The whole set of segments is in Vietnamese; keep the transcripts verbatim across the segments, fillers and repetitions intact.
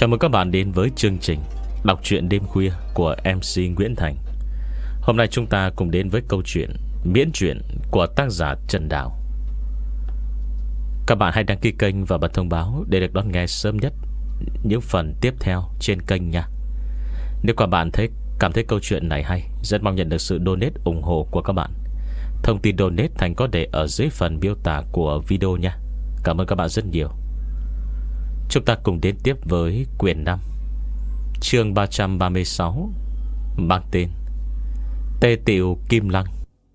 Chào mừng các bạn đến với chương trình Đọc truyện đêm khuya của em xê Nguyễn Thành. Hôm nay chúng ta cùng đến với câu chuyện miễn truyện của tác giả Trần Đào. Các bạn hãy đăng ký kênh và bật thông báo để được đón nghe sớm nhất những phần tiếp theo trên kênh nha. Nếu các bạn thấy cảm thấy câu chuyện này hay, rất mong nhận được sự donate ủng hộ của các bạn. Thông tin donate Thành có để ở dưới phần miêu tả của video nha. Cảm ơn các bạn rất nhiều. Chúng ta cùng đến tiếp với quyển năm, chương ba trăm ba mươi sáu, mang tên Tê Tiểu Kim Lăng.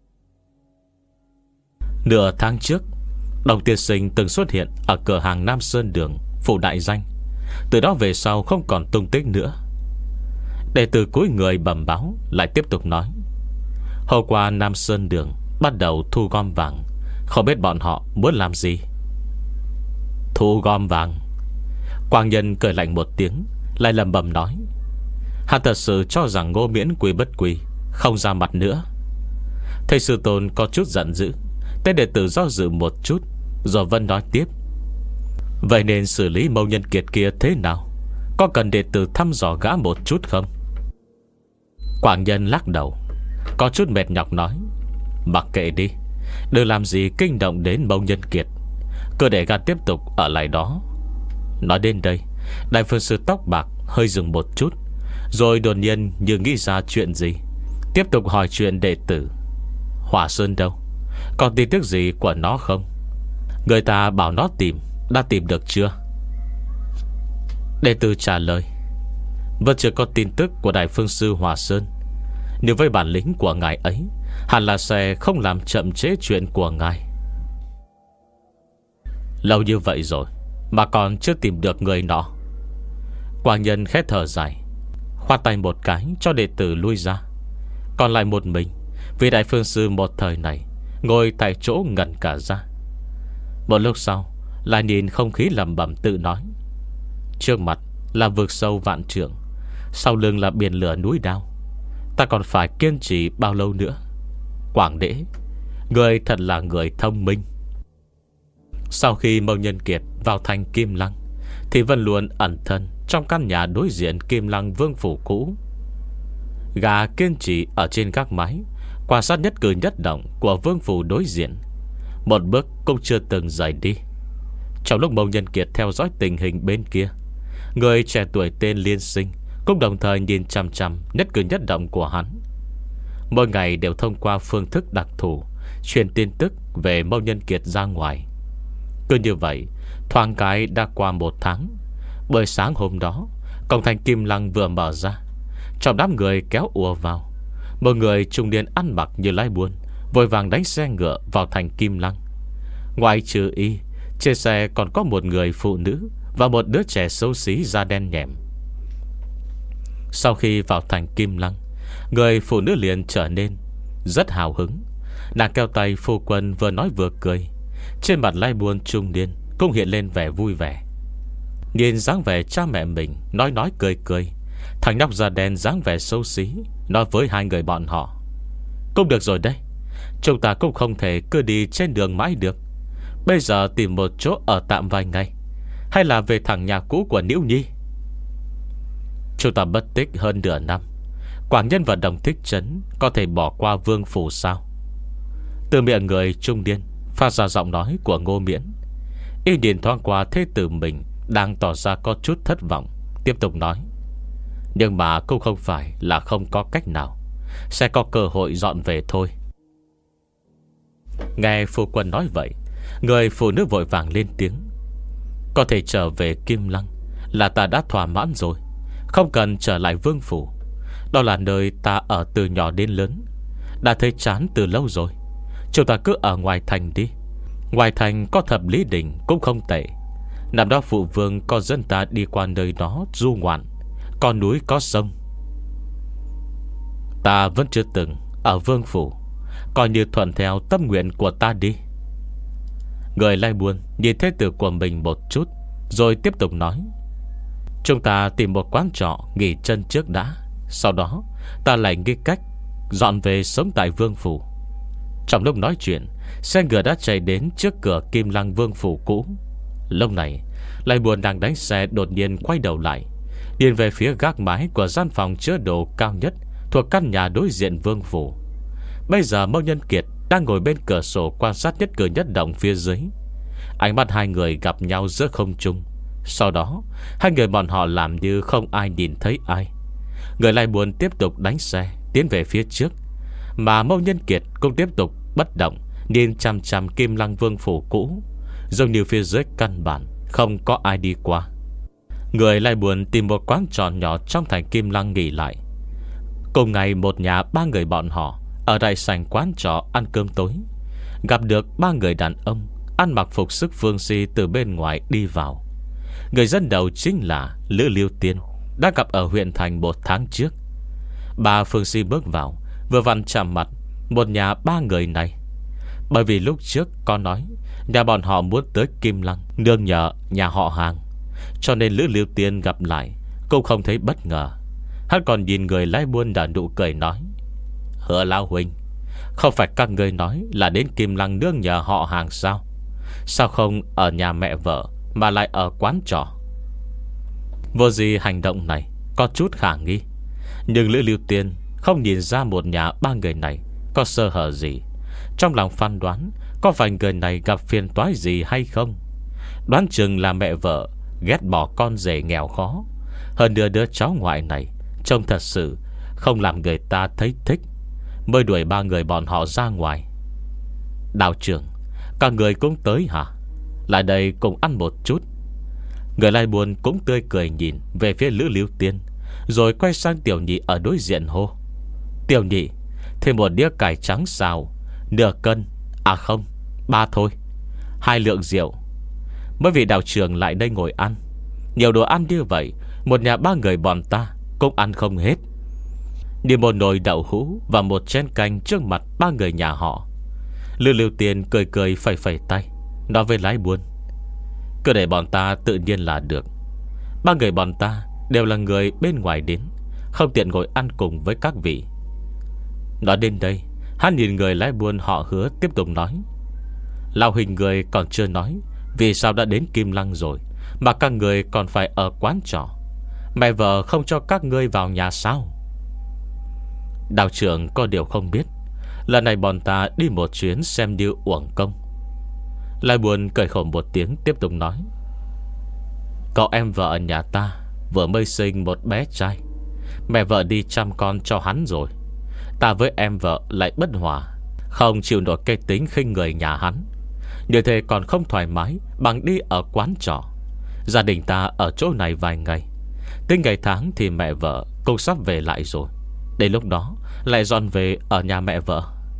Nửa tháng trước, Đồng tiên sinh từng xuất hiện ở cửa hàng Nam Sơn Đường, phủ đại danh. Từ đó về sau không còn tung tích nữa. Đệ tử cúi người bẩm báo lại tiếp tục nói: hôm qua Nam Sơn Đường bắt đầu thu gom vàng. Không biết bọn họ muốn làm gì. Thu gom vàng? Quang Nhân cười lạnh một tiếng, lại lẩm bẩm nói: hắn thật sự cho rằng Ngô Miễn quy bất quy, không ra mặt nữa. Thầy sư tôn có chút giận dữ. Tên đệ tử do dự một chút, rồi Vân nói tiếp: vậy nên xử lý Mâu Nhân Kiệt kia thế nào? Có cần đệ tử thăm dò gã một chút không? Quảng Nhân lắc đầu, có chút mệt nhọc nói: mặc kệ đi, đừng làm gì kinh động đến Mâu Nhân Kiệt, cứ để gã tiếp tục ở lại đó. Nói đến đây, đại phương sư tóc bạc hơi dừng một chút, rồi đột nhiên như nghĩ ra chuyện gì, tiếp tục hỏi chuyện đệ tử: Hỏa Sơn đâu? Còn tin tức gì của nó không? Người ta bảo nó tìm, đã tìm được chưa? Đệ tử trả lời: vẫn chưa có tin tức của đại phương sư Hỏa Sơn. Nếu với bản lĩnh của ngài ấy, hẳn là sẽ không làm chậm trễ chuyện của ngài. Lâu như vậy rồi mà còn chưa tìm được người nọ. Quang Nhân khẽ thở dài, khoát tay một cái cho đệ tử lui ra. Còn lại một mình, vì đại phương sư một thời này ngồi tại chỗ ngẩn cả ra. Một lúc sau, lại nhìn không khí lẩm bẩm tự nói: trước mặt là vực sâu vạn trượng, sau lưng là biển lửa núi đao. Ta còn phải kiên trì bao lâu nữa? Quảng Đế, người thật là người thông minh. Sau khi Mâu Nhân Kiệt vào thành Kim Lăng, thì vẫn luôn ẩn thân trong căn nhà đối diện Kim Lăng vương phủ cũ. Gà kiên trì ở trên các mái, quan sát nhất cử nhất động của vương phủ đối diện, một bước cũng chưa từng rời đi. Trong lúc Mâu Nhân Kiệt theo dõi tình hình bên kia, người trẻ tuổi tên Liên Sinh cũng đồng thời nhìn chằm chằm nhất cử nhất động của hắn. Mỗi ngày đều thông qua phương thức đặc thù truyền tin tức về Mâu Nhân Kiệt ra ngoài. Cứ như vậy, thoáng cái đã qua một tháng. Buổi sáng hôm đó, cổng thành Kim Lăng vừa mở ra, trong đám người kéo ùa vào. Một người trung niên ăn mặc như lái buôn vội vàng đánh xe ngựa vào thành Kim Lăng. Ngoài trừ y, trên xe còn có một người phụ nữ và một đứa trẻ xấu xí da đen nhẹm. Sau khi vào thành Kim Lăng, người phụ nữ liền trở nên rất hào hứng. Nàng kéo tay phu quân vừa nói vừa cười. Trên mặt lái buôn trung niên cũng hiện lên vẻ vui vẻ. Nhìn dáng vẻ cha mẹ mình nói nói cười cười, thằng nhóc da đen dáng vẻ xấu xí nói với hai người bọn họ: cũng được rồi đấy, chúng ta cũng không thể cứ đi trên đường mãi được. Bây giờ tìm một chỗ ở tạm vài ngày, hay là về thẳng nhà cũ của Niễu Nhi. Chúng ta mất tích hơn nửa năm, Quảng Nhân và Đồng Thích Trấn có thể bỏ qua vương phủ sao? Từ miệng người trung niên phát ra giọng nói của Ngô Miễn. Y nhìn thoáng qua thế tử mình đang tỏ ra có chút thất vọng, tiếp tục nói: nhưng mà cũng không phải là không có cách nào, sẽ có cơ hội dọn về thôi. Nghe phu quân nói vậy, người phụ nữ vội vàng lên tiếng: có thể trở về Kim Lăng là ta đã thỏa mãn rồi, không cần trở lại vương phủ. Đó là nơi ta ở từ nhỏ đến lớn, đã thấy chán từ lâu rồi. Chúng ta cứ ở ngoài thành đi. Ngoài thành có Thập Lý Đình cũng không tệ. Năm đó phụ vương có dân ta đi qua nơi đó du ngoạn, có núi có sông. Ta vẫn chưa từng ở vương phủ, coi như thuận theo tâm nguyện của ta đi. Người lai buồn nhìn thế tử của mình một chút, rồi tiếp tục nói: chúng ta tìm một quán trọ nghỉ chân trước đã, sau đó ta lại nghĩ cách dọn về sống tại vương phủ. Trong lúc nói chuyện, xe ngựa đã chạy đến trước cửa Kim Lăng vương phủ cũ. Lúc này, lai buồn đang đánh xe đột nhiên quay đầu lại, điền về phía gác mái của gian phòng chứa đồ cao nhất thuộc căn nhà đối diện vương phủ. Bây giờ Mông Nhân Kiệt đang ngồi bên cửa sổ quan sát nhất cử nhất động phía dưới. Ánh mắt hai người gặp nhau giữa không trung. Sau đó hai người bọn họ làm như không ai nhìn thấy ai. Người Lai Buồn tiếp tục đánh xe tiến về phía trước, mà Mông Nhân Kiệt cũng tiếp tục bất động nhìn chằm chằm Kim Lăng Vương phủ cũ, giống như phía dưới căn bản không có ai đi qua. Người Lai Buồn tìm một quán trọ nhỏ trong thành Kim Lăng nghỉ lại. Cùng ngày một nhà ba người bọn họ ở đại sảnh quán trọ ăn cơm tối, gặp được ba người đàn ông ăn mặc phục sức phương si từ bên ngoài đi vào. Người dẫn đầu chính là Lữ Liêu Tiên, đã gặp ở huyện thành một tháng trước. Bà phương si bước vào, vừa vặn chạm mặt một nhà ba người này. Bởi vì lúc trước có nói nhà bọn họ muốn tới Kim Lăng nương nhờ nhà họ Hàng, cho nên Lữ Liêu Tiên gặp lại cũng không thấy bất ngờ. Hắn còn nhìn người lái buôn đã nụ cười nói: Hứa lão huynh, không phải các người nói là đến Kim Lăng nương nhờ họ Hàng sao? Sao không ở nhà mẹ vợ mà lại ở quán trọ? Vô gì hành động này có chút khả nghi, nhưng Lữ Liêu Tiên không nhìn ra một nhà ba người này có sơ hở gì. Trong lòng phán đoán có phải người này gặp phiền toái gì hay không. Đoán chừng là mẹ vợ ghét bỏ con rể nghèo khó. Hơn nữa đứa cháu ngoại này trông thật sự không làm người ta thấy thích, mới đuổi ba người bọn họ ra ngoài. Đạo trưởng, các người cũng tới hả? Lại đây cùng ăn một chút. Người Lai Buồn cũng tươi cười nhìn về phía Lữ Liêu Tiên, rồi quay sang Tiểu Nhị ở đối diện hô: Tiểu Nhị, thêm một đĩa cải trắng xào, nửa cân, à không, ba thôi, hai lượng rượu. Mới vì đạo trưởng lại đây ngồi ăn, nhiều đồ ăn như vậy, một nhà ba người bọn ta cũng ăn không hết. Đi một nồi đậu hũ và một chén canh trước mặt ba người nhà họ. Lữ Liêu Tiên cười cười phẩy phẩy tay, nói với lái buôn: Cứ để bọn ta tự nhiên là được. Ba người bọn ta đều là người bên ngoài đến, không tiện ngồi ăn cùng với các vị. Nói đến đây, hắn nhìn người lái buôn họ Hứa tiếp tục nói: Lão huynh người còn chưa nói vì sao đã đến Kim Lăng rồi mà các người còn phải ở quán trọ. Mẹ vợ không cho các ngươi vào nhà sao? Đạo trưởng có điều không biết, lần này bọn ta đi một chuyến xem như uổng công. Lai Buồn cười khổ một tiếng tiếp tục nói: Cậu em vợ nhà ta vừa mới sinh một bé trai, mẹ vợ đi chăm con cho hắn rồi. Ta với em vợ lại bất hòa, không chịu nổi cái tính khinh người nhà hắn, như thế còn không thoải mái bằng đi ở quán trọ. Gia đình ta ở chỗ này vài ngày, tính ngày tháng thì mẹ vợ cũng sắp về lại rồi. Đến lúc đó lại dọn về ở nhà mẹ vợ.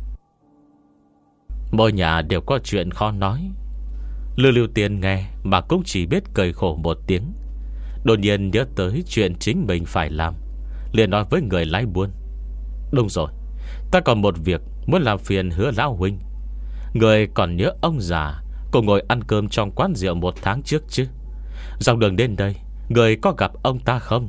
Mỗi nhà đều có chuyện khó nói. Lữ Liêu Tiên nghe mà cũng chỉ biết cười khổ một tiếng. Đột nhiên nhớ tới chuyện chính mình phải làm, liền nói với người lái buôn: Đúng rồi, ta còn một việc muốn làm phiền Hứa lão huynh. Người còn nhớ ông già cùng ngồi ăn cơm trong quán rượu một tháng trước chứ? Dọc đường đến đây, người có gặp ông ta không?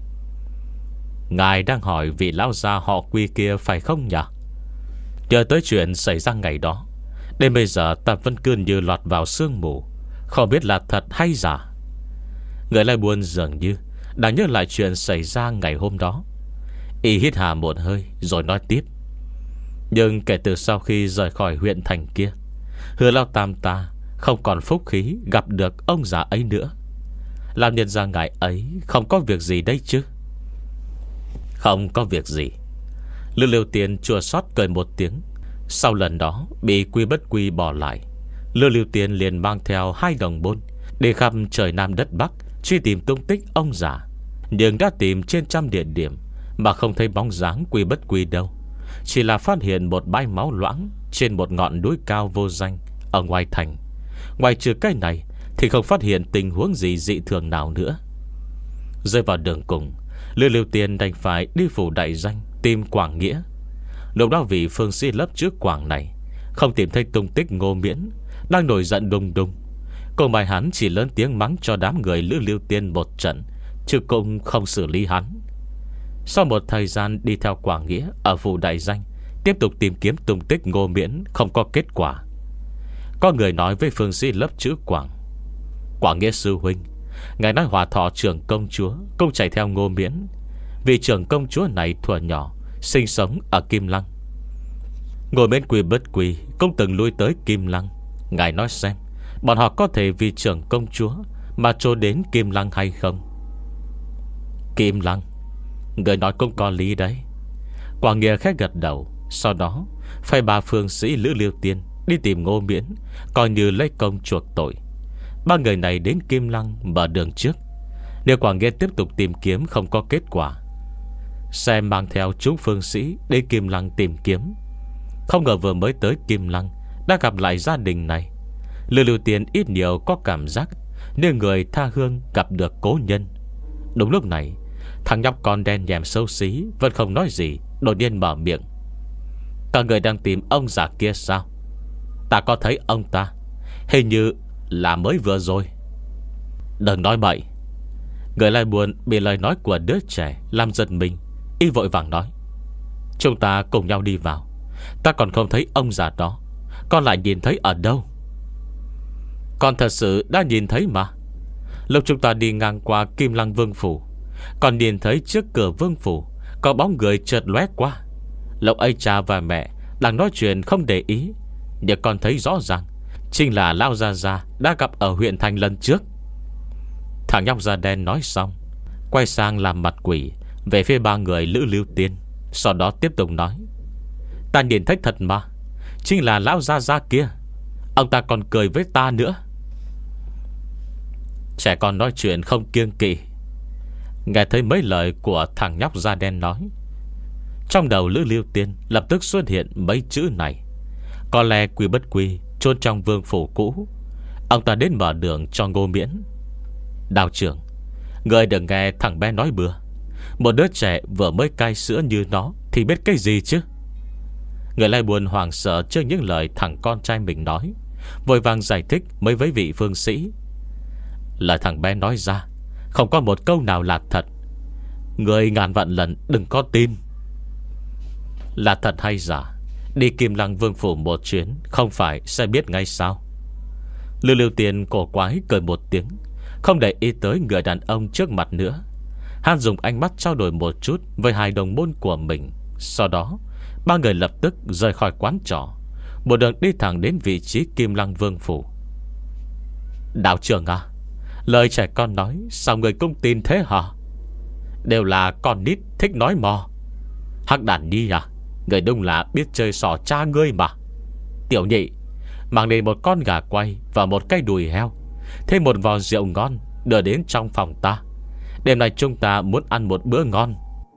Ngài đang hỏi vị lão già họ Quy kia phải không nhỉ? Nhớ tới chuyện xảy ra ngày đó, đến bây giờ ta vẫn cứ như lọt vào sương mù, không biết là thật hay giả. Người Lai Buôn dường như đang nhớ lại chuyện xảy ra ngày hôm đó. Y hít hà một hơi rồi nói tiếp: Nhưng kể từ sau khi rời khỏi huyện thành kia, Hứa lão tam ta không còn phúc khí gặp được ông già ấy nữa. Làm nhân ra ngài ấy không có việc gì đấy chứ? Không có việc gì. Lữ Liêu Tiên chua xót cười một tiếng. Sau lần đó bị Quy Bất Quy bỏ lại, Lữ Liêu Tiên liền mang theo hai đồng bôn đi khắp trời Nam đất Bắc truy tìm tung tích ông già. Nhưng đã tìm trên trăm địa điểm mà không thấy bóng dáng Quy Bất Quy đâu. Chỉ là phát hiện một bãi máu loãng trên một ngọn núi cao vô danh ở ngoài thành. Ngoài trừ cái này thì không phát hiện tình huống gì dị thường nào nữa. Rơi vào đường cùng, Lữ Liêu Tiên đành phải đi phủ đại danh tìm Quảng Nghĩa. Lúc đó vị phương sĩ lớp trước Quảng này không tìm thấy tung tích Ngô Miễn, đang nổi giận đùng đùng. Cô mai hắn chỉ lớn tiếng mắng cho đám người Lữ Liêu Tiên một trận, chứ cũng không xử lý hắn. Sau một thời gian đi theo Quảng Nghĩa ở phủ đại danh, tiếp tục tìm kiếm tung tích Ngô Miễn, không có kết quả. Có người nói với phương sĩ lớp chữ Quảng: Quảng Nghĩa sư huynh, Ngài nói Hòa Thọ trưởng công chúa cũng chạy theo Ngô Miễn, vì trưởng công chúa này thuở nhỏ sinh sống ở Kim Lăng. Ngô Miễn Quy Bất Quy cũng từng lui tới Kim Lăng. Ngài nói xem, bọn họ có thể vì trưởng công chúa mà trốn đến Kim Lăng hay không? Kim Lăng, người nói cũng có lý đấy. Quảng Nghĩa khẽ gật đầu. Sau đó phải ba phương sĩ Lữ Liêu Tiên đi tìm Ngô Miễn, coi như lấy công chuộc tội. Ba người này đến Kim Lăng mở đường trước. Nếu Quảng Nghĩa tiếp tục tìm kiếm không có kết quả, sẽ mang theo chúng phương sĩ đến Kim Lăng tìm kiếm. Không ngờ vừa mới tới Kim Lăng đã gặp lại gia đình này. Lữ Liêu Tiên ít nhiều có cảm giác như người tha hương gặp được cố nhân. Đúng lúc này, thằng nhóc con đen nhèm xấu xí vẫn không nói gì, đột nhiên mở miệng: các người đang tìm ông già kia sao? Ta có thấy ông ta, hình như là mới vừa rồi. Đừng nói bậy. Người lại buồn bị lời nói của đứa trẻ làm giật mình. Y vội vàng nói: chúng ta cùng nhau đi vào. Ta còn không thấy ông già đó. Con lại nhìn thấy ở đâu? Con thật sự đã nhìn thấy mà. Lúc chúng ta đi ngang qua Kim Lăng Vương Phủ, còn nhìn thấy trước cửa Vương Phủ có bóng người chợt lóe qua. Lúc ấy cha và mẹ đang nói chuyện không để ý, nhưng con thấy rõ ràng chính là Lão Gia Gia đã gặp ở huyện thành lần trước. Thằng nhóc da đen nói xong, quay sang làm mặt quỷ về phía ba người Lữ Liêu Tiên. Sau đó tiếp tục nói: ta nhìn thấy thật mà, chính là Lão Gia Gia kia. Ông ta còn cười với ta nữa. Trẻ con nói chuyện không kiêng kỵ. Nghe thấy mấy lời của thằng nhóc da đen nói, trong đầu Lữ Liêu Tiên lập tức xuất hiện mấy chữ này: có lẽ Quy Bất Quy chôn trong vương phủ cũ. Ông ta đến mở đường cho Ngô Miễn. Đạo trưởng, người đừng nghe thằng bé nói bừa. Một đứa trẻ vừa mới cai sữa như nó thì biết cái gì chứ? Người lại buồn hoảng sợ trước những lời thằng con trai mình nói, vội vàng giải thích mấy với vị phương sĩ. Lời thằng bé nói ra không có một câu nào là thật. Người ngàn vạn lần đừng có tin. Là thật hay giả, đi Kim Lăng Vương Phủ một chuyến không phải sẽ biết ngay sao? Lưu Lưu Tiền cổ quái cười một tiếng, không để ý tới người đàn ông trước mặt nữa. Hắn dùng ánh mắt trao đổi một chút với hai đồng môn của mình. Sau đó ba người lập tức rời khỏi quán trọ, một đường đi thẳng đến vị trí Kim Lăng Vương Phủ. Đạo trưởng à, lời trẻ con nói sao người cũng tin thế hả? Đều là con nít thích nói mò. Hắc đàn nhi à, người đúng là biết chơi sò cha ngươi mà. Tiểu nhị, mang đến một con gà quay và một cái đùi heo, thêm một vò rượu ngon đưa đến trong phòng ta. Đêm nay chúng ta muốn ăn một bữa ngon.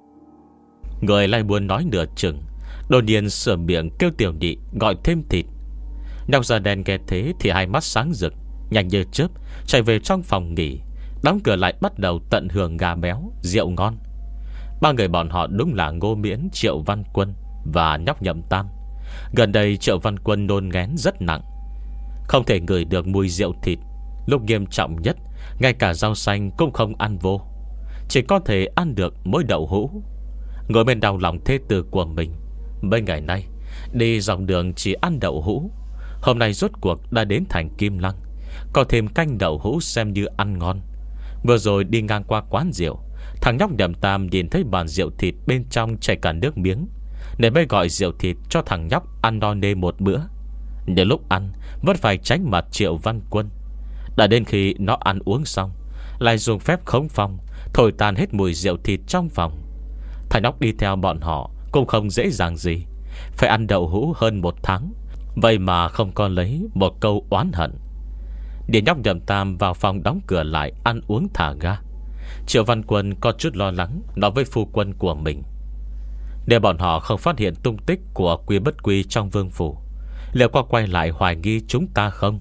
Người lại buồn nói nửa chừng, đột nhiên sửa miệng kêu tiểu nhị gọi thêm thịt. Nhóc da đen nghe thế thì hai mắt sáng rực, nhanh như chớp chạy về trong phòng nghỉ, đóng cửa lại bắt đầu tận hưởng gà béo, rượu ngon. Ba người bọn họ đúng là Ngô Miễn, Triệu Văn Quân và nhóc Nhậm Tam. Gần đây Triệu Văn Quân nôn ngén rất nặng, không thể ngửi được mùi rượu thịt. Lúc nghiêm trọng nhất, ngay cả rau xanh cũng không ăn vô, chỉ có thể ăn được mỗi đậu hũ. Ngồi bên đau lòng thê tử của mình. Mấy ngày nay đi dòng đường chỉ ăn đậu hũ, hôm nay rốt cuộc đã đến thành Kim Lăng, có thêm canh đậu hũ xem như ăn ngon. Vừa rồi đi ngang qua quán rượu, thằng nhóc Nhậm Tam nhìn thấy bàn rượu thịt bên trong chảy cả nước miếng, nên mới gọi rượu thịt cho thằng nhóc ăn no nê một bữa. Nhưng lúc ăn vẫn phải tránh mặt Triệu Văn Quân. Đã đến khi nó ăn uống xong, lại dùng phép khống phong thổi tan hết mùi rượu thịt trong phòng. Thằng nhóc đi theo bọn họ cũng không dễ dàng gì, phải ăn đậu hũ hơn một tháng, vậy mà không có lấy một câu oán hận. Để nhóc Nhậm Tam vào phòng đóng cửa lại, ăn uống thả ga. Triệu Văn Quân có chút lo lắng nói với phu quân của mình: để bọn họ không phát hiện tung tích của Quy Bất Quy trong vương phủ, liệu có quay lại hoài nghi chúng ta không?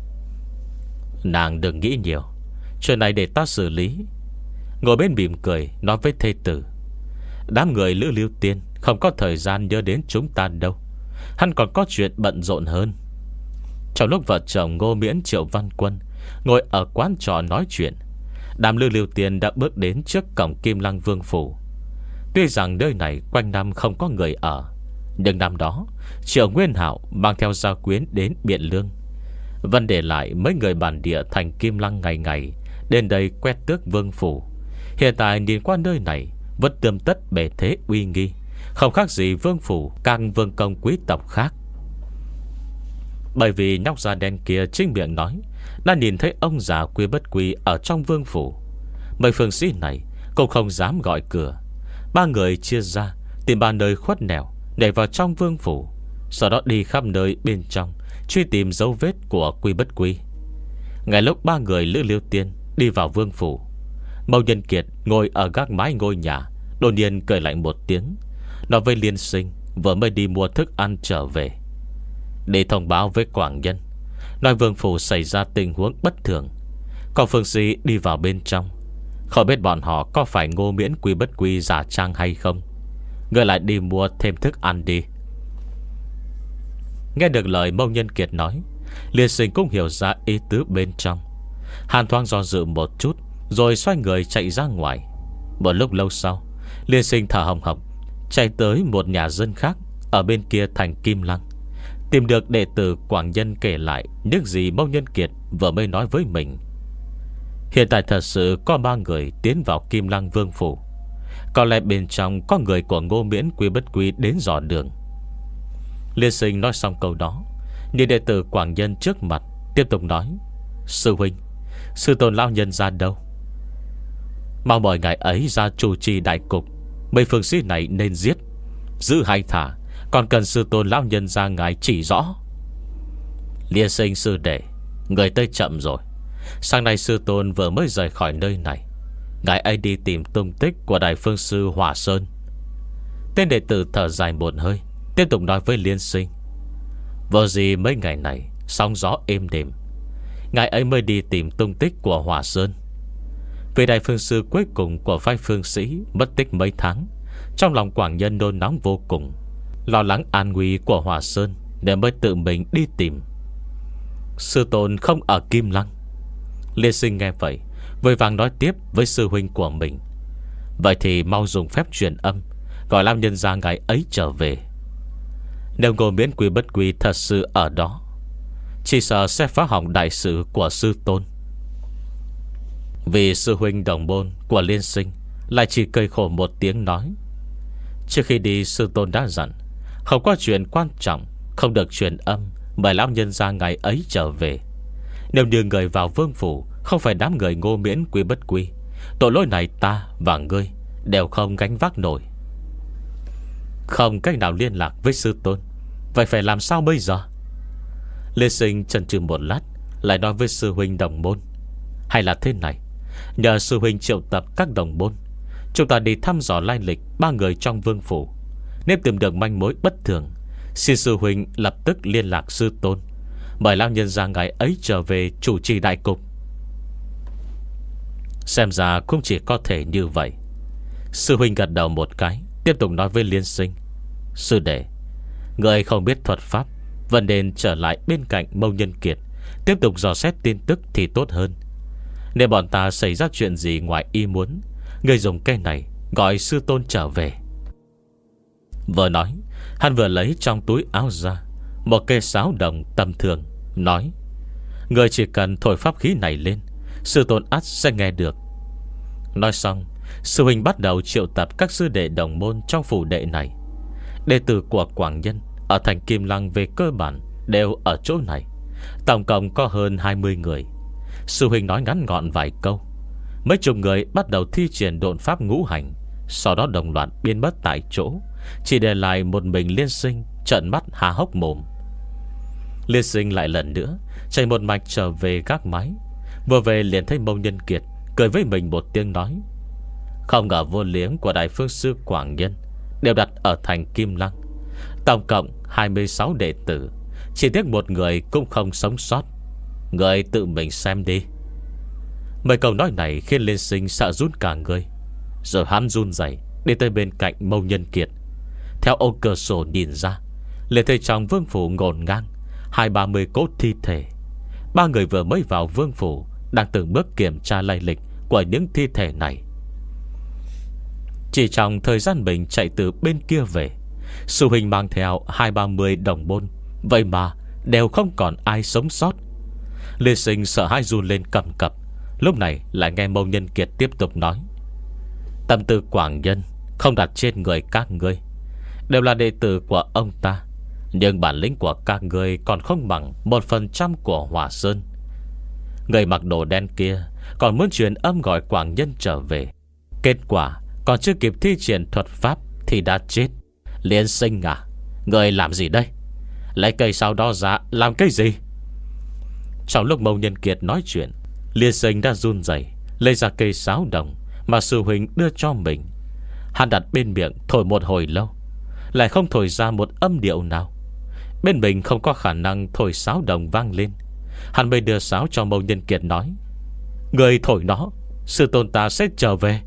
Nàng đừng nghĩ nhiều, chuyện này để ta xử lý. Ngồi bên mỉm cười nói với thê tử: đám người Lữ Liêu Tiên không có thời gian nhớ đến chúng ta đâu, hắn còn có chuyện bận rộn hơn. Trong lúc vợ chồng Ngô Miễn, Triệu Văn Quân ngồi ở quán trọ nói chuyện, đám Lữ Liêu Tiên đã bước đến trước cổng Kim Lăng Vương Phủ. Tuy rằng nơi này quanh năm không có người ở, nhưng năm đó Triệu Nguyên Hạo mang theo gia quyến đến Biện Lương, vẫn để lại mấy người bản địa thành Kim Lăng ngày ngày đến đây quét tước vương phủ. Hiện tại nhìn qua nơi này vẫn tươm tất bề thế uy nghi, không khác gì vương phủ các vương công quý tộc khác. Bởi vì nhóc da đen kia chính miệng nói đã nhìn thấy ông già Quy Bất Quy ở trong vương phủ. Mấy phương sĩ này cũng không dám gọi cửa. Ba người chia ra tìm ba nơi khuất nẻo để vào trong vương phủ, sau đó đi khắp nơi bên trong truy tìm dấu vết của Quy Bất Quy. Ngay lúc ba người Lữ Liêu Tiên đi vào vương phủ, Mâu Nhân Kiệt ngồi ở gác mái ngôi nhà đột nhiên cười lạnh một tiếng, nói với Liên Sinh vừa mới đi mua thức ăn trở về, để thông báo với Quảng Nhân, nói vương phủ xảy ra tình huống bất thường, có phương sĩ đi vào bên trong. Không biết bọn họ có phải Ngô Miễn Quy Bất Quy giả trang hay không. Người lại đi mua thêm thức ăn đi. Nghe được lời Mâu Nhân Kiệt nói, Liên Sinh cũng hiểu ra ý tứ bên trong. Hàn thoáng do dự một chút, rồi xoay người chạy ra ngoài. Một lúc lâu sau, Liên Sinh thở hồng hộc chạy tới một nhà dân khác ở bên kia thành Kim Lăng, tìm được đệ tử Quảng Nhân kể lại những gì Mâu Nhân Kiệt vừa mới nói với mình. Hiện tại thật sự có ba người tiến vào Kim Lăng vương phủ. Có lẽ bên trong có người của Ngô Miễn Quy Bất Quy đến dò đường. Liên Sinh nói xong câu đó, nhìn đệ tử Quảng Nhân trước mặt tiếp tục nói: Sư huynh, sư tôn lão nhân ra đâu? Mau mời ngài ấy ra chủ trì đại cục. Mấy phương sĩ này nên giết, giữ hay thả, còn cần sư tôn lão nhân ra ngài chỉ rõ. Liên Sinh sư đệ, người tới chậm rồi. Sáng nay sư tôn vừa mới rời khỏi nơi này. Ngài ấy đi tìm tung tích của đại phương sư Hỏa Sơn. Tên đệ tử thở dài một hơi, tiếp tục nói với Liên Sinh: Vô gì mấy ngày này sóng gió êm đềm, ngài ấy mới đi tìm tung tích của Hỏa Sơn. Vì đại phương sư cuối cùng của phái phương sĩ mất tích mấy tháng, trong lòng Quảng Nhân nôn nóng vô cùng, lo lắng an nguy của Hỏa Sơn, nên mới tự mình đi tìm. Sư tôn không ở Kim Lăng. Liên Sinh nghe vậy vội vàng nói tiếp với sư huynh của mình: Vậy thì mau dùng phép truyền âm gọi lão nhân gia ngài ấy trở về. Nếu Ngô Miễn Quy Bất Quy thật sự ở đó, chỉ sợ sẽ phá hỏng đại sự của sư tôn. Vì sư huynh đồng môn của Liên Sinh lại chỉ cười khổ một tiếng nói: Trước khi đi sư tôn đã dặn không có chuyện quan trọng không được truyền âm mời lão nhân gia ngài ấy trở về. Nếu như người vào vương phủ không phải đám người Ngô Miễn Quy Bất Quy, tội lỗi này ta và ngươi đều không gánh vác nổi. Không cách nào liên lạc với sư tôn, vậy phải làm sao bây giờ? Lê Sinh chần chừ một lát, lại nói với sư huynh đồng môn: Hay là thế này, nhờ sư huynh triệu tập các đồng môn, chúng ta đi thăm dò lai lịch ba người trong vương phủ. Nếu tìm được manh mối bất thường, xin sư huynh lập tức liên lạc sư tôn, mời lão nhân gia ngài ấy trở về chủ trì đại cục. Xem ra cũng chỉ có thể như vậy. Sư huynh gật đầu một cái, tiếp tục nói với Liên Sinh: Sư đệ, người không biết thuật pháp, vẫn nên trở lại bên cạnh Mâu Nhân Kiệt, tiếp tục dò xét tin tức thì tốt hơn. Nếu bọn ta xảy ra chuyện gì ngoài ý muốn, người dùng cây này gọi sư tôn trở về. Vừa nói, hắn vừa lấy trong túi áo ra một cây sáo đồng tầm thường, nói: Người chỉ cần thổi pháp khí này lên, sư tôn ắt sẽ nghe được. Nói xong, sư huynh bắt đầu triệu tập các sư đệ đồng môn trong phủ đệ này. Đệ tử của Quảng Nhân ở thành Kim Lăng về cơ bản đều ở chỗ này, tổng cộng có hơn hai mươi người. Sư huynh nói ngắn gọn vài câu, mấy chục người bắt đầu thi triển độn pháp ngũ hành, sau đó đồng loạt biến mất tại chỗ, chỉ để lại một mình Liên Sinh trợn mắt há hốc mồm. Liên Sinh lại lần nữa chạy một mạch trở về gác mái. Vừa về liền thấy Mâu Nhân Kiệt cười với mình một tiếng, nói: Không ngờ vô liếng của đại phương sư Quảng Nhân đều đặt ở thành Kim Lăng, tổng cộng hai mươi sáu đệ tử, chỉ tiếc một người cũng không sống sót. Người tự mình xem đi. Mấy câu nói này khiến Liên Sinh sợ run cả người, rồi hắn run rẩy đi tới bên cạnh Mâu Nhân Kiệt. Theo ô cửa sổ nhìn ra, liền thấy trong vương phủ ngổn ngang hai ba mươi cốt thi thể. Ba người vừa mới vào vương phủ đang từng bước kiểm tra lai lịch của những thi thể này. Chỉ trong thời gian mình chạy từ bên kia về, sư huynh mang theo hai ba mươi đồng môn, vậy mà đều không còn ai sống sót. Lê Sinh sợ hãi run lên cầm cập, Lúc này lại nghe Mâu Nhân Kiệt tiếp tục nói: Tâm tư Quảng Nhân không đặt trên người các ngươi, đều là đệ tử của ông ta, nhưng bản lĩnh của các ngươi còn không bằng một phần trăm của Hỏa Sơn. Người mặc đồ đen kia còn muốn truyền âm gọi Quảng Nhân trở về, kết quả còn chưa kịp thi triển thuật pháp thì đã chết. Liên Sinh à, người làm gì đây? Lấy cây sau đó ra làm cái gì? Trong lúc Mâu Nhân Kiệt nói chuyện, Liên Sinh đã run rẩy lấy ra cây sáo đồng mà sư huynh đưa cho mình. Hắn đặt bên miệng thổi một hồi lâu, lại không thổi ra một âm điệu nào. Bên mình không có khả năng thổi sáo đồng vang lên. Hắn mới đưa sáo cho Mâu Nhân Kiệt nói: Người thổi nó, sư tôn ta sẽ trở về.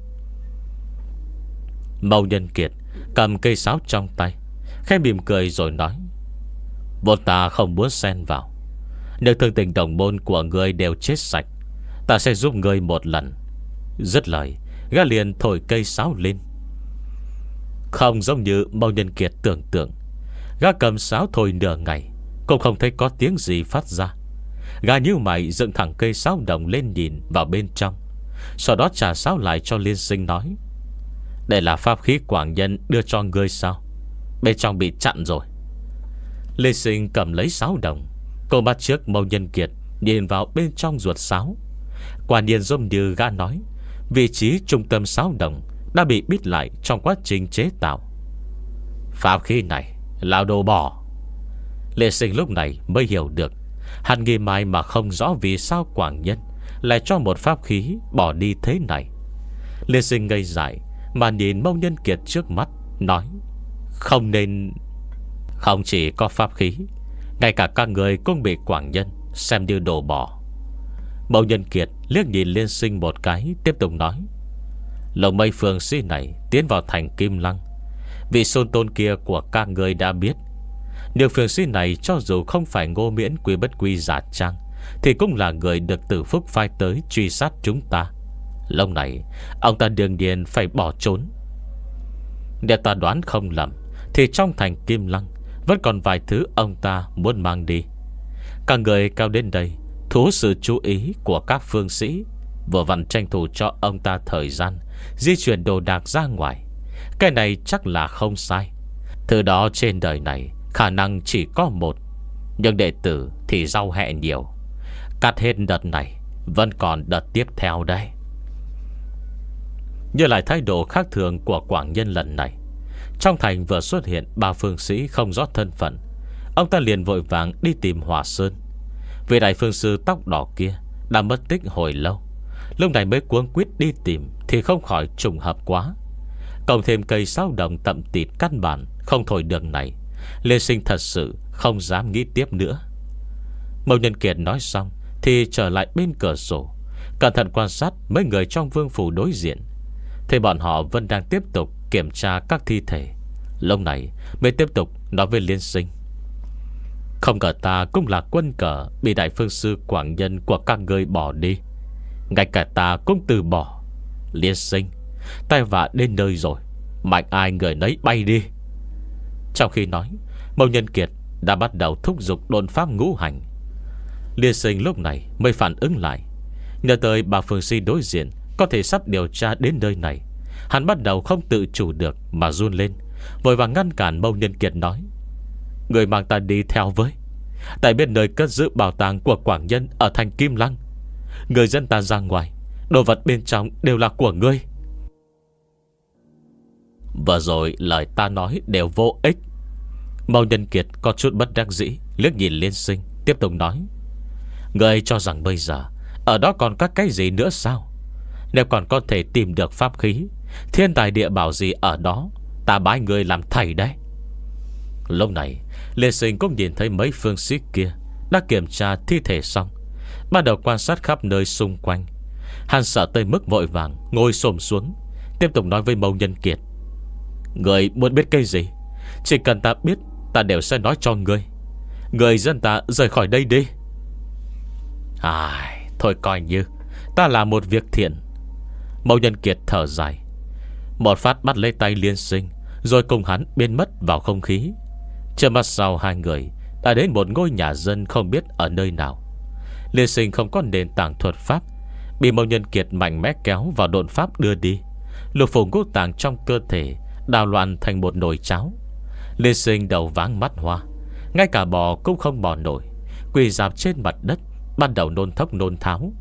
Mâu Nhân Kiệt cầm cây sáo trong tay, khẽ mỉm cười rồi nói: Vốn ta không muốn xen vào, nếu thương tình đồng môn của ngươi đều chết sạch, ta sẽ giúp ngươi một lần. Dứt lời, gã liền thổi cây sáo lên. Không giống như Mâu Nhân Kiệt tưởng tượng, gã cầm sáo thổi nửa ngày cũng không thấy có tiếng gì phát ra. Gã nhíu mày dựng thẳng cây sáo đồng lên nhìn vào bên trong, sau đó trả sáo lại cho Liên Sinh nói: Đây là pháp khí Quảng Nhân đưa cho ngươi sao? Bên trong bị chặn rồi. Liên Sinh cầm lấy sáo đồng, cô bắt trước Mâu Nhân Kiệt nhìn vào bên trong ruột sáo. Quả nhiên giống như gã nói, vị trí trung tâm sáo đồng đã bị bít lại trong quá trình chế tạo. Pháp khí này là đồ bỏ. Lê Sinh lúc này mới hiểu được. Hắn nghi mãi mà không rõ vì sao Quảng Nhân lại cho một pháp khí bỏ đi thế này. Lê Sinh ngây dại mà nhìn Mâu Nhân Kiệt trước mắt, nói: Không nên. Không chỉ có pháp khí, ngay cả các người cũng bị Quảng Nhân xem như đồ bỏ. Mâu Nhân Kiệt liếc nhìn Liên Sinh một cái, tiếp tục nói: Lồng mây phương sĩ này tiến vào thành Kim Lăng, vị tôn tôn kia của các người đã biết. Điều phương sĩ này cho dù không phải Ngô Miễn Quy Bất Quy giả trang, thì cũng là người được Tử Phúc phái tới truy sát chúng ta. Lúc này ông ta đương nhiên phải bỏ trốn. Nếu ta đoán không lầm, thì trong thành Kim Lăng vẫn còn vài thứ ông ta muốn mang đi. Các người cao đến đây thu hút sự chú ý của các phương sĩ, vừa vặn tranh thủ cho ông ta thời gian di chuyển đồ đạc ra ngoài. Cái này chắc là không sai. Thứ đó trên đời này khả năng chỉ có một, nhưng đệ tử thì rau hẹ nhiều. Cắt hết đợt này, vẫn còn đợt tiếp theo đây. Như lại thái độ khác thường của Quảng Nhân lần này, trong thành vừa xuất hiện ba phương sĩ không rõ thân phận. Ông ta liền vội vàng đi tìm Hòa Sơn. Vị đại phương sư tóc đỏ kia đã mất tích hồi lâu, lúc này mới cuống quýt đi tìm, thì không khỏi trùng hợp quá. Cộng thêm cây sáo đồng tậm tịt căn bản không thổi đường này, Lê Sinh thật sự không dám nghĩ tiếp nữa. Mâu Nhân Kiệt nói xong thì trở lại bên cửa sổ, cẩn thận quan sát mấy người trong vương phủ đối diện. Thì bọn họ vẫn đang tiếp tục kiểm tra các thi thể. Lúc này mới tiếp tục nói với Liên Sinh: Không ngờ ta cũng là quân cờ bị đại phương sư Quảng Nhân của các ngươi bỏ đi. Ngay cả ta cũng từ bỏ. Liên Sinh, tai vạ đến nơi rồi, mạnh ai người nấy bay đi. Trong khi nói, Mâu Nhân Kiệt đã bắt đầu thúc giục độn pháp ngũ hành. Liên Sinh lúc này mới phản ứng lại. Nhờ tới bà phương si đối diện có thể sắp điều tra đến nơi này, hắn bắt đầu không tự chủ được mà run lên, vội vàng ngăn cản Mâu Nhân Kiệt nói: Người mang ta đi theo với. Tại biết nơi cất giữ bảo tàng của Quảng Nhân ở thành Kim Lăng. Người dân ta ra ngoài, đồ vật bên trong đều là của ngươi. Vừa rồi lời ta nói đều vô ích. Mâu Nhân Kiệt có chút bất đắc dĩ liếc nhìn Liên Sinh, tiếp tục nói: Ngươi cho rằng bây giờ ở đó còn có cái gì nữa sao? Nếu còn có thể tìm được pháp khí, thiên tài địa bảo gì ở đó, ta bái ngươi làm thầy đấy. Lúc này Liên Sinh cũng nhìn thấy mấy phương sĩ kia đã kiểm tra thi thể xong, bắt đầu quan sát khắp nơi xung quanh. Hắn sợ tới mức vội vàng ngồi xổm xuống, tiếp tục nói với Mâu Nhân Kiệt: Người muốn biết cái gì, chỉ cần ta biết, ta đều sẽ nói cho ngươi. Người dân ta rời khỏi đây đi. Ai, thôi coi như ta là một việc thiện. Mâu Nhân Kiệt thở dài, một phát bắt lấy tay Liên Sinh, rồi cùng hắn biến mất vào không khí. Trước mắt sau hai người đã đến một ngôi nhà dân không biết ở nơi nào. Liên Sinh không có nền tảng thuật pháp, bị Mâu Nhân Kiệt mạnh mẽ kéo vào độn pháp đưa đi. Lục phủ ngũ tạng trong cơ thể đào loạn thành một nồi cháo. Liên Sinh đầu váng mắt hoa, ngay cả bò cũng không bò nổi, quỳ dạp trên mặt đất, ban đầu nôn thốc nôn tháo.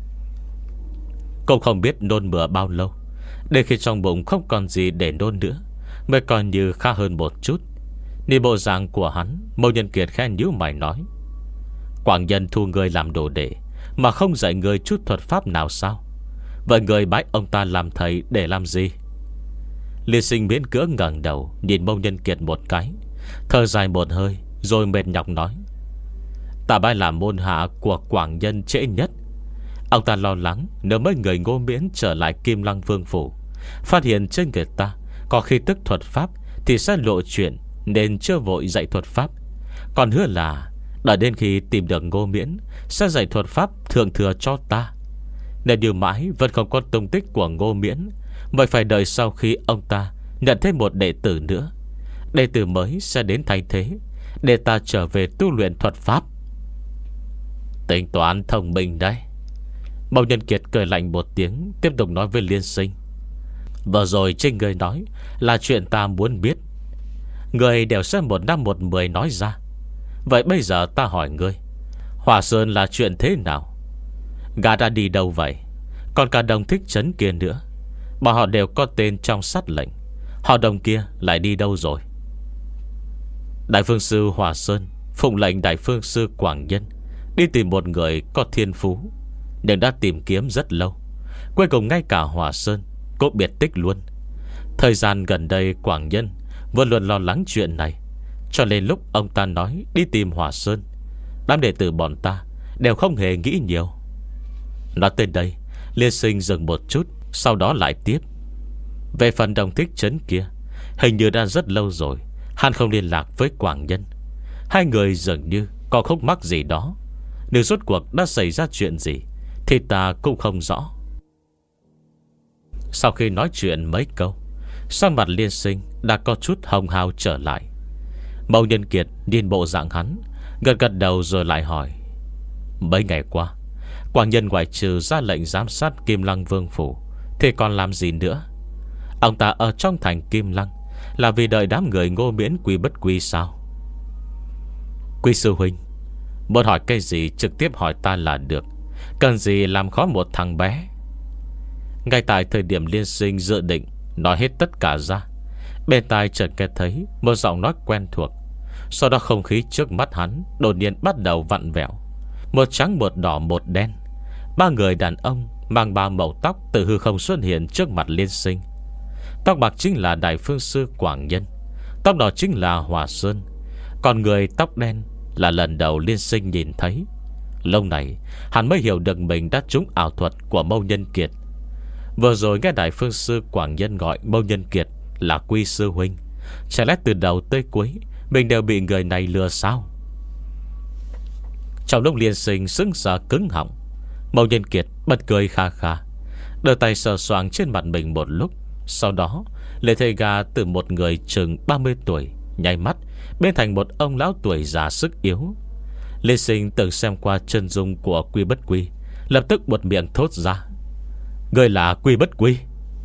Cũng không biết nôn mửa bao lâu, đến khi trong bụng không còn gì để nôn nữa mới coi như khá hơn một chút. Nhìn bộ dạng của hắn, Mâu Nhân Kiệt khen nhíu mày nói: Quảng Nhân thu người làm đồ đệ mà không dạy người chút thuật pháp nào sao? Vậy người bái ông ta làm thầy để làm gì? Liên Sinh miễn cưỡng ngẩng đầu nhìn Mâu Nhân Kiệt một cái, thở dài một hơi rồi mệt nhọc nói: Ta bái làm môn hạ của Quảng Nhân trễ nhất. Ông ta lo lắng nếu mấy người Ngô Miễn trở lại Kim Lăng Vương phủ, phát hiện trên người ta có khí tức thuật pháp thì sẽ lộ chuyện, nên chưa vội dạy thuật pháp. Còn hứa là đợi đến khi tìm được Ngô Miễn sẽ dạy thuật pháp thượng thừa cho ta. Nên như mãi vẫn không có tung tích của Ngô Miễn, mới phải đợi sau khi ông ta nhận thêm một đệ tử nữa, đệ tử mới sẽ đến thay thế, để ta trở về tu luyện thuật pháp. Tính toán thông minh đấy. Mâu Nhân Kiệt cười lạnh một tiếng, tiếp tục nói với Liên Sinh: Vừa rồi trên người nói là chuyện ta muốn biết, người đều sẽ một năm một mười nói ra. Vậy bây giờ ta hỏi ngươi, Hỏa Sơn là chuyện thế nào? Gã đã đi đâu vậy? Còn cả Đồng Thích Trấn kia nữa, bọn họ đều có tên trong sát lệnh. Họ Đồng kia lại đi đâu rồi? Đại Phương Sư Hỏa Sơn phụng lệnh Đại Phương Sư Quảng Nhân đi tìm một người có thiên phú, nhưng đã tìm kiếm rất lâu, cuối cùng ngay cả Hỏa Sơn cũng biệt tích luôn. Thời gian gần đây Quảng Nhân vẫn luôn lo lắng chuyện này, cho nên lúc ông ta nói đi tìm Hỏa Sơn, đám đệ tử bọn ta đều không hề nghĩ nhiều. Nói tới đây, Liên Sinh dừng một chút, sau đó lại tiếp: Về phần Đồng Thích Trấn kia, hình như đã rất lâu rồi hắn không liên lạc với Quảng Nhân. Hai người dường như có khúc mắc gì đó, nếu rốt cuộc đã xảy ra chuyện gì thì ta cũng không rõ. Sau khi nói chuyện mấy câu, sắc mặt Liên Sinh đã có chút hồng hào trở lại. Mâu Nhân Kiệt nhìn bộ dạng hắn, gật gật đầu rồi lại hỏi: Mấy ngày qua, Quảng Nhân ngoại trừ ra lệnh giám sát Kim Lăng Vương phủ thì còn làm gì nữa? Ông ta ở trong thành Kim Lăng là vì đợi đám người Ngô Miễn quy bất quy sao? Quy sư huynh, muốn hỏi cái gì trực tiếp hỏi ta là được, cần gì làm khó một thằng bé? Ngay tại thời điểm Liên Sinh dự định nói hết tất cả ra, bên tai chợt nghe thấy một giọng nói quen thuộc. Sau đó không khí trước mắt hắn đột nhiên bắt đầu vặn vẹo. Một trắng một đỏ một đen, ba người đàn ông mang ba màu tóc từ hư không xuất hiện trước mặt Liên Sinh. Tóc bạc chính là Đại Phương Sư Quảng Nhân, tóc đỏ chính là Hỏa Sơn, còn người tóc đen là lần đầu Liên Sinh nhìn thấy. Lâu này hắn mới hiểu được mình đã trúng ảo thuật của Mâu Nhân Kiệt. Vừa rồi nghe Đại Phương Sư Quảng Nhân gọi Mâu Nhân Kiệt là Quy sư huynh, chả lẽ từ đầu tới cuối mình đều bị người này lừa sao? Trong lúc Liên Sinh sững sờ cứng họng, Mâu Nhân Kiệt bật cười kha kha, đưa tay sờ soạng trên mặt mình một lúc. Sau đó lê thầy gà từ một người chừng ba mươi tuổi nháy mắt biến thành một ông lão tuổi già sức yếu. Liên Sinh từng xem qua chân dung của Quy Bất Quy, lập tức buột miệng thốt ra: Người là Quy Bất Quy?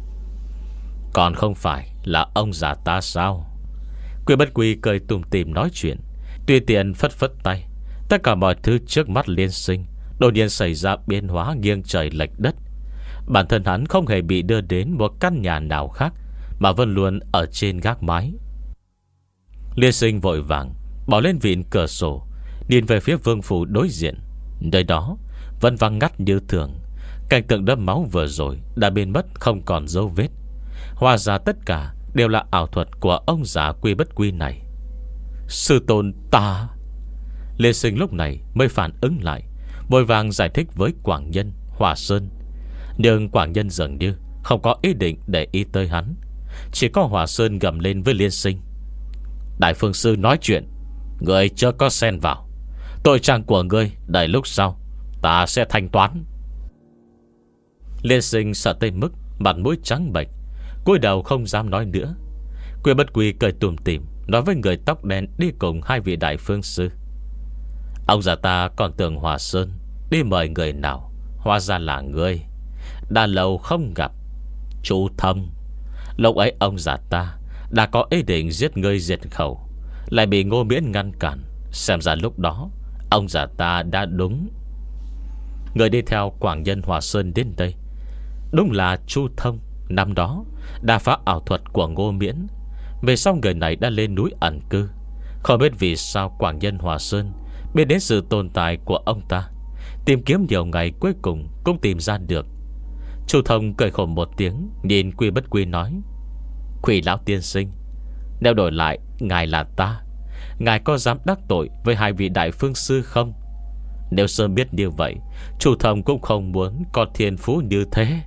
Còn không phải là ông già ta sao? Quy Bất Quy cười tủm tỉm nói chuyện, tùy tiện phất phất tay. Tất cả mọi thứ trước mắt Liên Sinh đột nhiên xảy ra biến hóa nghiêng trời lệch đất. Bản thân hắn không hề bị đưa đến một căn nhà nào khác, mà vẫn luôn ở trên gác mái. Liên Sinh vội vàng bỏ lên vịn cửa sổ, nhìn về phía vương phủ đối diện. Nơi đó vẫn vắng ngắt như thường. Cảnh tượng đẫm máu vừa rồi đã biến mất không còn dấu vết. Hóa ra tất cả đều là ảo thuật của ông già Quy Bất Quy này. Sư tôn ta. Liên Sinh lúc này mới phản ứng lại, vội vàng giải thích với Quảng Nhân, Hỏa Sơn. Nhưng Quảng Nhân dường như không có ý định để ý tới hắn. Chỉ có Hỏa Sơn gầm lên với Liên Sinh: Đại Phương Sư nói chuyện, người chưa có xen vào. Tội trạng của ngươi đợi lúc sau ta sẽ thanh toán. Liên Sinh sợ tới mức mặt mũi trắng bệch, cúi đầu không dám nói nữa. Quy Bất Quy cười tủm tỉm nói với người tóc đen đi cùng hai vị Đại Phương Sư: Ông già ta còn tưởng Hỏa Sơn đi mời người nào, hóa ra là ngươi. đã lâu không gặp. Chú Thông, lúc ấy ông già ta đã có ý định giết ngươi diệt khẩu, lại bị Ngô Miễn ngăn cản. Xem ra lúc đó ông già ta đã đúng. Người đi theo Quảng Nhân Hòa Sơn đến đây đúng là Chu Thông. Năm đó đã phá ảo thuật của Ngô Miễn. Về sau người này đã lên núi ẩn cư. Không biết vì sao Quảng Nhân Hòa Sơn biết đến sự tồn tại của ông ta. Tìm kiếm nhiều ngày cuối cùng cũng tìm ra được. Chu Thông cười khổ một tiếng, nhìn Quy Bất Quy nói: Quỷ lão tiên sinh, nếu đổi lại ngài là ta, ngài có dám đắc tội với hai vị đại phương sư không? Nếu sớm biết như vậy, Chu Thông cũng không muốn có thiên phú như thế.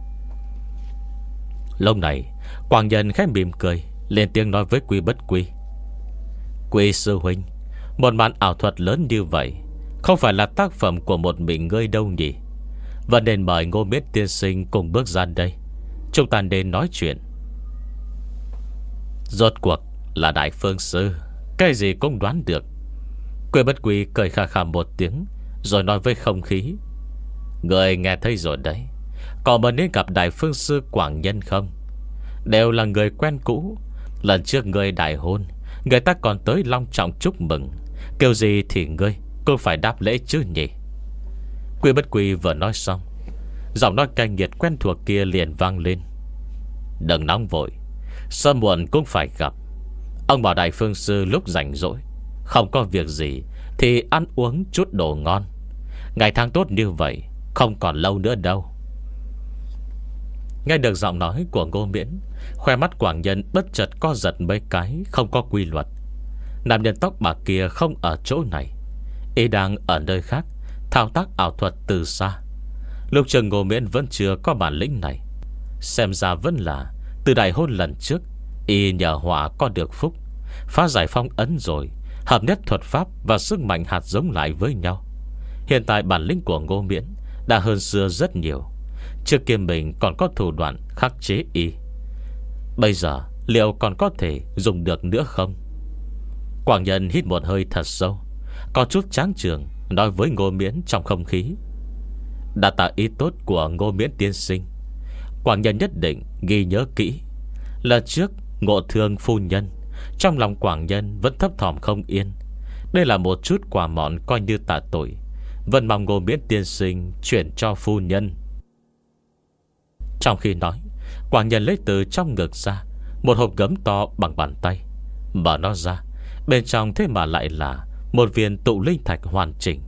Lúc này Quảng Nhân khẽ mỉm cười, lên tiếng nói với Quy Bất Quy: Quy sư huynh, một màn ảo thuật lớn như vậy không phải là tác phẩm của một mình ngươi đâu nhỉ? Và nên mời Ngô Miễn tiên sinh cùng bước ra đây, chúng ta nên nói chuyện. Rốt cuộc là đại phương sư, cái gì cũng đoán được. Quy Bất Quy cười khà khà một tiếng, rồi nói với không khí: Người nghe thấy rồi đấy, có mà nên gặp đại phương sư Quảng Nhân không? Đều là người quen cũ. Lần trước người đại hôn, người ta còn tới long trọng chúc mừng, kêu gì thì ngươi cũng phải đáp lễ chứ nhỉ? Quy Bất Quy vừa nói xong, giọng nói cay nghiệt quen thuộc kia liền vang lên: Đừng nóng vội, sớm muộn cũng phải gặp. Ông bảo đại phương sư lúc rảnh rỗi, không có việc gì thì ăn uống chút đồ ngon. Ngày tháng tốt như vậy không còn lâu nữa đâu. Nghe được giọng nói của Ngô Miễn, khoe mắt Quảng Nhân bất chợt co giật mấy cái, không có quy luật. Nam nhân tóc bạc kia không ở chỗ này, y đang ở nơi khác, thao tác ảo thuật từ xa. Lúc trường Ngô Miễn vẫn chưa có bản lĩnh này. Xem ra vẫn là từ đại hôn lần trước, y nhờ họa có được phúc, phá giải phong ấn rồi, hợp nhất thuật pháp và sức mạnh hạt giống lại với nhau. Hiện tại bản lĩnh của Ngô Miễn đã hơn xưa rất nhiều. Trước kia mình còn có thủ đoạn khắc chế y, bây giờ liệu còn có thể dùng được nữa không? Quảng Nhân hít một hơi thật sâu, có chút tráng trường, nói với Ngô Miễn trong không khí: Đã tạ ý tốt của Ngô Miễn tiên sinh, Quảng Nhân nhất định ghi nhớ kỹ. Lần trước ngộ thương phu nhân, trong lòng Quảng Nhân vẫn thấp thỏm không yên. Đây là một chút quà mọn coi như tạ tội, vẫn mong Ngô Miễn tiên sinh chuyển cho phu nhân. Trong khi nói, Quảng Nhân lấy từ trong ngực ra một hộp gấm to bằng bàn tay, mở nó ra. Bên trong thế mà lại là một viên tụ linh thạch hoàn chỉnh.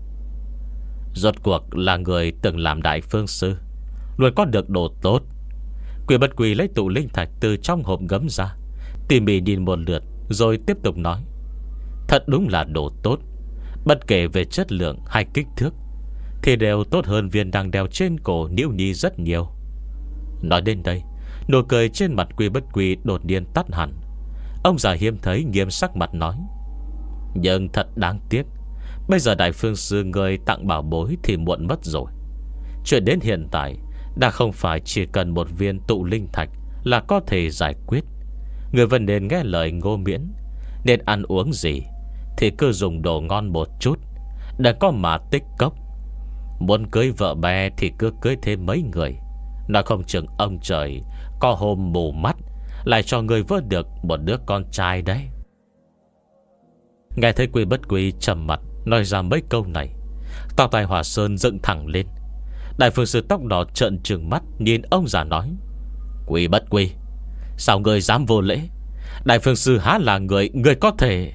Rốt cuộc là người từng làm đại phương sư, luôn có được đồ tốt. Quy Bất Quy lấy tụ linh thạch từ trong hộp gấm ra, tỉ mỉ nhìn một lượt, rồi tiếp tục nói: Thật đúng là đồ tốt. Bất kể về chất lượng hay kích thước thì đều tốt hơn viên đang đeo trên cổ Niễu Nhi rất nhiều. Nói đến đây, nụ cười trên mặt Quy Bất Quy đột nhiên tắt hẳn. Ông già hiếm thấy nghiêm sắc mặt nói: Nhưng thật đáng tiếc, bây giờ đại phương sư người tặng bảo bối thì muộn mất rồi. Chuyện đến hiện tại đã không phải chỉ cần một viên tụ linh thạch là có thể giải quyết. Người vẫn nên nghe lời Ngô Miễn, nên ăn uống gì thì cứ dùng đồ ngon một chút, đừng có mà tích cốc. Muốn cưới vợ bé thì cứ cưới thêm mấy người, nói không chừng ông trời có hôm mù mắt lại cho người vớt được một đứa con trai đấy. Nghe thấy Quy Bất Quy trầm mặt nói ra mấy câu này, tao tài Hòa Sơn dựng thẳng lên. Đại phương sư tóc đỏ trợn trừng mắt nhìn ông già nói: Quy Bất Quy, sao người dám vô lễ? Đại phương sư há là người người có thể...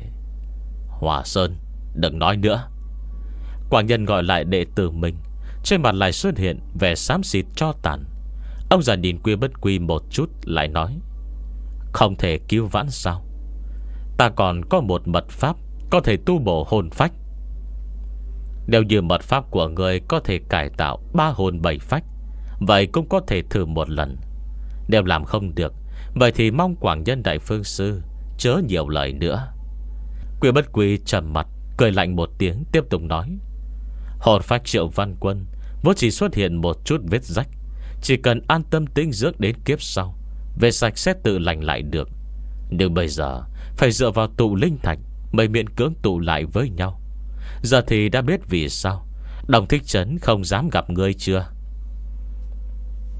Hòa Sơn, đừng nói nữa. Quảng Nhân gọi lại đệ tử mình, trên mặt lại xuất hiện vẻ xám xịt cho tàn. Ông già nhìn Quy Bất Quy một chút, lại nói: Không thể cứu vãn sao? Ta còn có một mật pháp có thể tu bổ hồn phách. Nếu như mật pháp của người có thể cải tạo ba hồn bảy phách, vậy cũng có thể thử một lần. Nếu làm không được, vậy thì mong Quảng Nhân đại phương sư chớ nhiều lời nữa. Quy Bất Quy trầm mặt, cười lạnh một tiếng, tiếp tục nói: Hồn phách Triệu Văn Quân vốn chỉ xuất hiện một chút vết rách, chỉ cần an tâm tĩnh dưỡng đến kiếp sau, về sạch sẽ tự lành lại được. Nhưng bây giờ phải dựa vào tụ linh thạch mới miễn cưỡng tụ lại với nhau. Giờ thì đã biết vì sao Đồng Thích Trấn không dám gặp ngươi chưa?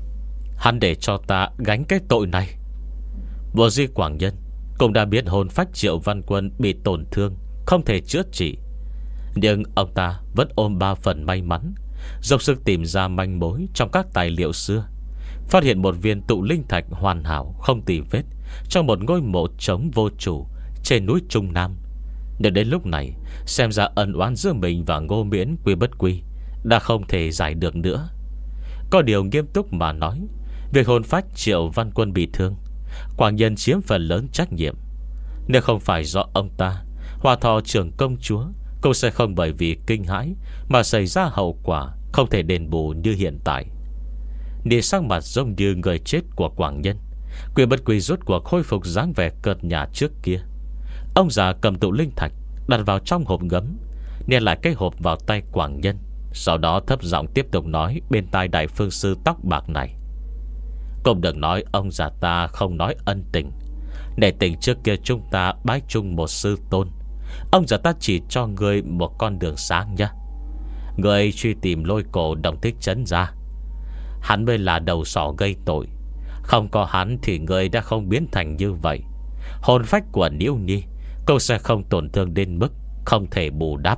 Hắn để cho ta gánh cái tội này. Vô Di Quảng Nhân cũng đã biết hồn phách Triệu Văn Quân bị tổn thương, không thể chữa trị, nhưng ông ta vẫn ôm ba phần may mắn, dốc sức tìm ra manh mối trong các tài liệu xưa, phát hiện một viên tụ linh thạch hoàn hảo không tì vết trong một ngôi mộ trống vô chủ trên núi Trung Nam. Nhưng đến lúc này, xem ra ân oán giữa mình và Ngô Miễn quy bất quy đã không thể giải được nữa. Có điều nghiêm túc mà nói, việc hồn phách Triệu Văn Quân bị thương, Quảng Nhân chiếm phần lớn trách nhiệm. Nếu không phải do ông ta, Hoa Thọ trưởng công chúa cũng sẽ không bởi vì kinh hãi mà xảy ra hậu quả không thể đền bù như hiện tại. Nhìn sắc mặt giống như người chết của Quảng Nhân, Quy bất quy rốt cuộc khôi phục dáng vẻ cợt nhả trước kia. Ông già cầm tụ linh thạch đặt vào trong hộp gấm, ném lại cái hộp vào tay Quảng Nhân, sau đó thấp giọng tiếp tục nói bên tai đại phương sư tóc bạc này: cũng đừng nói ông già ta không nói ân tình. Nể tình trước kia chúng ta bái chung một sư tôn, ông già ta chỉ cho ngươi một con đường sáng nhé. Ngươi truy tìm Lôi Cổ Đồng Thích Trấn ra, hắn mới là đầu sỏ gây tội. Không có hắn thì ngươi đã không biến thành như vậy. Hồn phách của Niêu Nhi cô sẽ không tổn thương đến mức không thể bù đắp.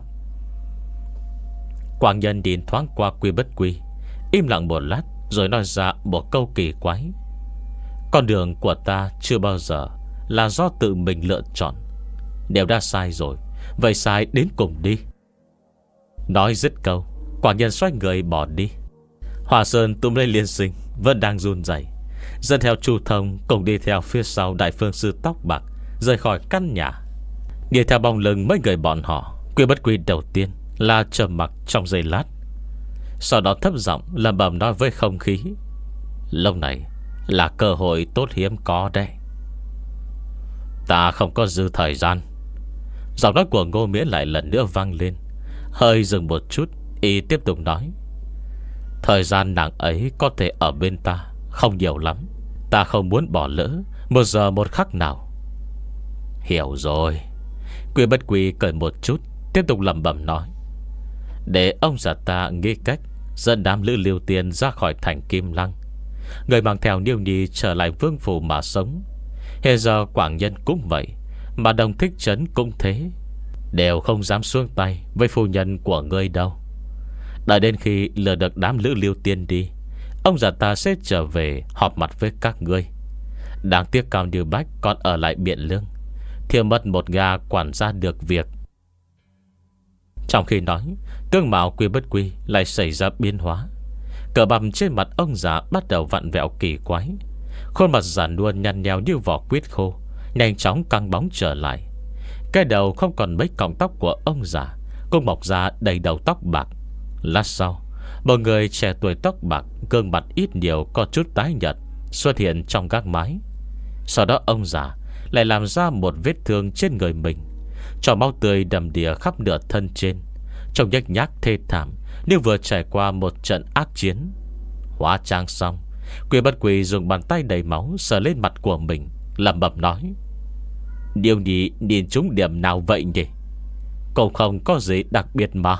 Quảng Nhân nhìn thoáng qua Quy bất quy, im lặng một lát rồi nói ra một câu kỳ quái: con đường của ta chưa bao giờ là do tự mình lựa chọn. Nếu đã sai rồi, vậy sai đến cùng đi. Nói dứt câu, Quảng Nhân xoay người bỏ đi. Hòa Sơn túm lấy Liên Sinh vẫn đang run rẩy, dẫn theo Chu Thông cùng đi theo phía sau đại phương sư tóc bạc rời khỏi căn nhà. Đi theo bóng lưng mấy người bọn họ, Quy bất quy đầu tiên là trầm mặc trong giây lát, sau đó thấp giọng lẩm bẩm nói với không khí: lúc này là cơ hội tốt hiếm có đấy. Ta không có dư thời gian. Giọng nói của Ngô Miễn lại lần nữa vang lên. Hơi dừng một chút, y tiếp tục nói: thời gian nàng ấy có thể ở bên ta không nhiều lắm. Ta không muốn bỏ lỡ một giờ một khắc nào. Hiểu rồi. Quy bất quy cười một chút, tiếp tục lẩm bẩm nói: để ông già ta nghĩ cách dẫn đám Lữ Liêu Tiên ra khỏi thành Kim Lăng, người mang theo Niêu Nhi trở lại vương phủ mà sống. Hiện giờ Quảng Nhân cũng vậy, mà Đồng Thích Trấn cũng thế, đều không dám xuống tay với phu nhân của ngươi đâu. Đợi đến khi lừa được đám Lữ Liêu Tiên đi, ông già ta sẽ trở về họp mặt với các ngươi. Đáng tiếc Cao Như Bách còn ở lại Biện Lương, thiếu mất một gà quản gia được việc. Trong khi nói, tương mạo Quy bất quy lại xảy ra biến hóa. Cờ bằm trên mặt ông già bắt đầu vặn vẹo kỳ quái. Khuôn mặt già nua nhăn nheo như vỏ quýt khô nhanh chóng căng bóng trở lại. Cái đầu không còn mấy cọng tóc của ông già cũng mọc ra đầy đầu tóc bạc. Lát sau, một người trẻ tuổi tóc bạc, gương mặt ít nhiều có chút tái nhợt xuất hiện trong gác mái. Sau đó ông già lại làm ra một vết thương trên người mình, cho máu tươi đầm đìa khắp nửa thân trên, trông nhếch nhác thê thảm như vừa trải qua một trận ác chiến. Hóa trang xong, Quy bất quy dùng bàn tay đầy máu sờ lên mặt của mình, lẩm bẩm nói: Niêu Nhi nhìn trúng điểm nào vậy nhỉ? Cũng không có gì đặc biệt mà.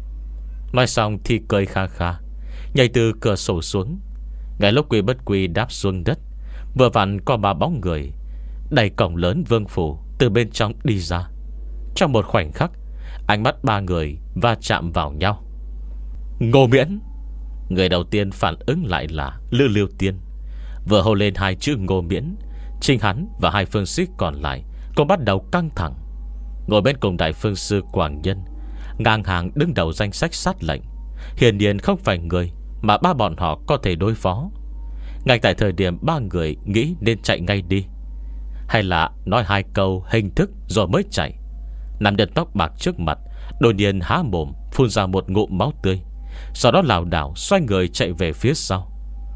Nói xong thì cười kha kha, nhảy từ cửa sổ xuống. Ngay lúc Quy bất quy đáp xuống đất, vừa vặn có ba bóng người đẩy cổng lớn vương phủ từ bên trong đi ra. Trong một khoảnh khắc, ánh mắt ba người va chạm vào nhau. Ngô Miễn! Người đầu tiên phản ứng lại là Lữ Liêu Tiên. Vừa hô lên hai chữ Ngô Miễn, chính hắn và hai phương sĩ còn lại cũng bắt đầu căng thẳng. Ngồi bên cùng đại phương sư Quảng Nhân, ngang hàng đứng đầu danh sách sát lệnh, hiển nhiên không phải người mà ba bọn họ có thể đối phó. Ngay tại thời điểm ba người nghĩ nên chạy ngay đi, hay là nói hai câu hình thức rồi mới chạy, nam nhân tóc bạc trước mặt đột nhiên há mồm phun ra một ngụm máu tươi, sau đó lảo đảo xoay người chạy về phía sau.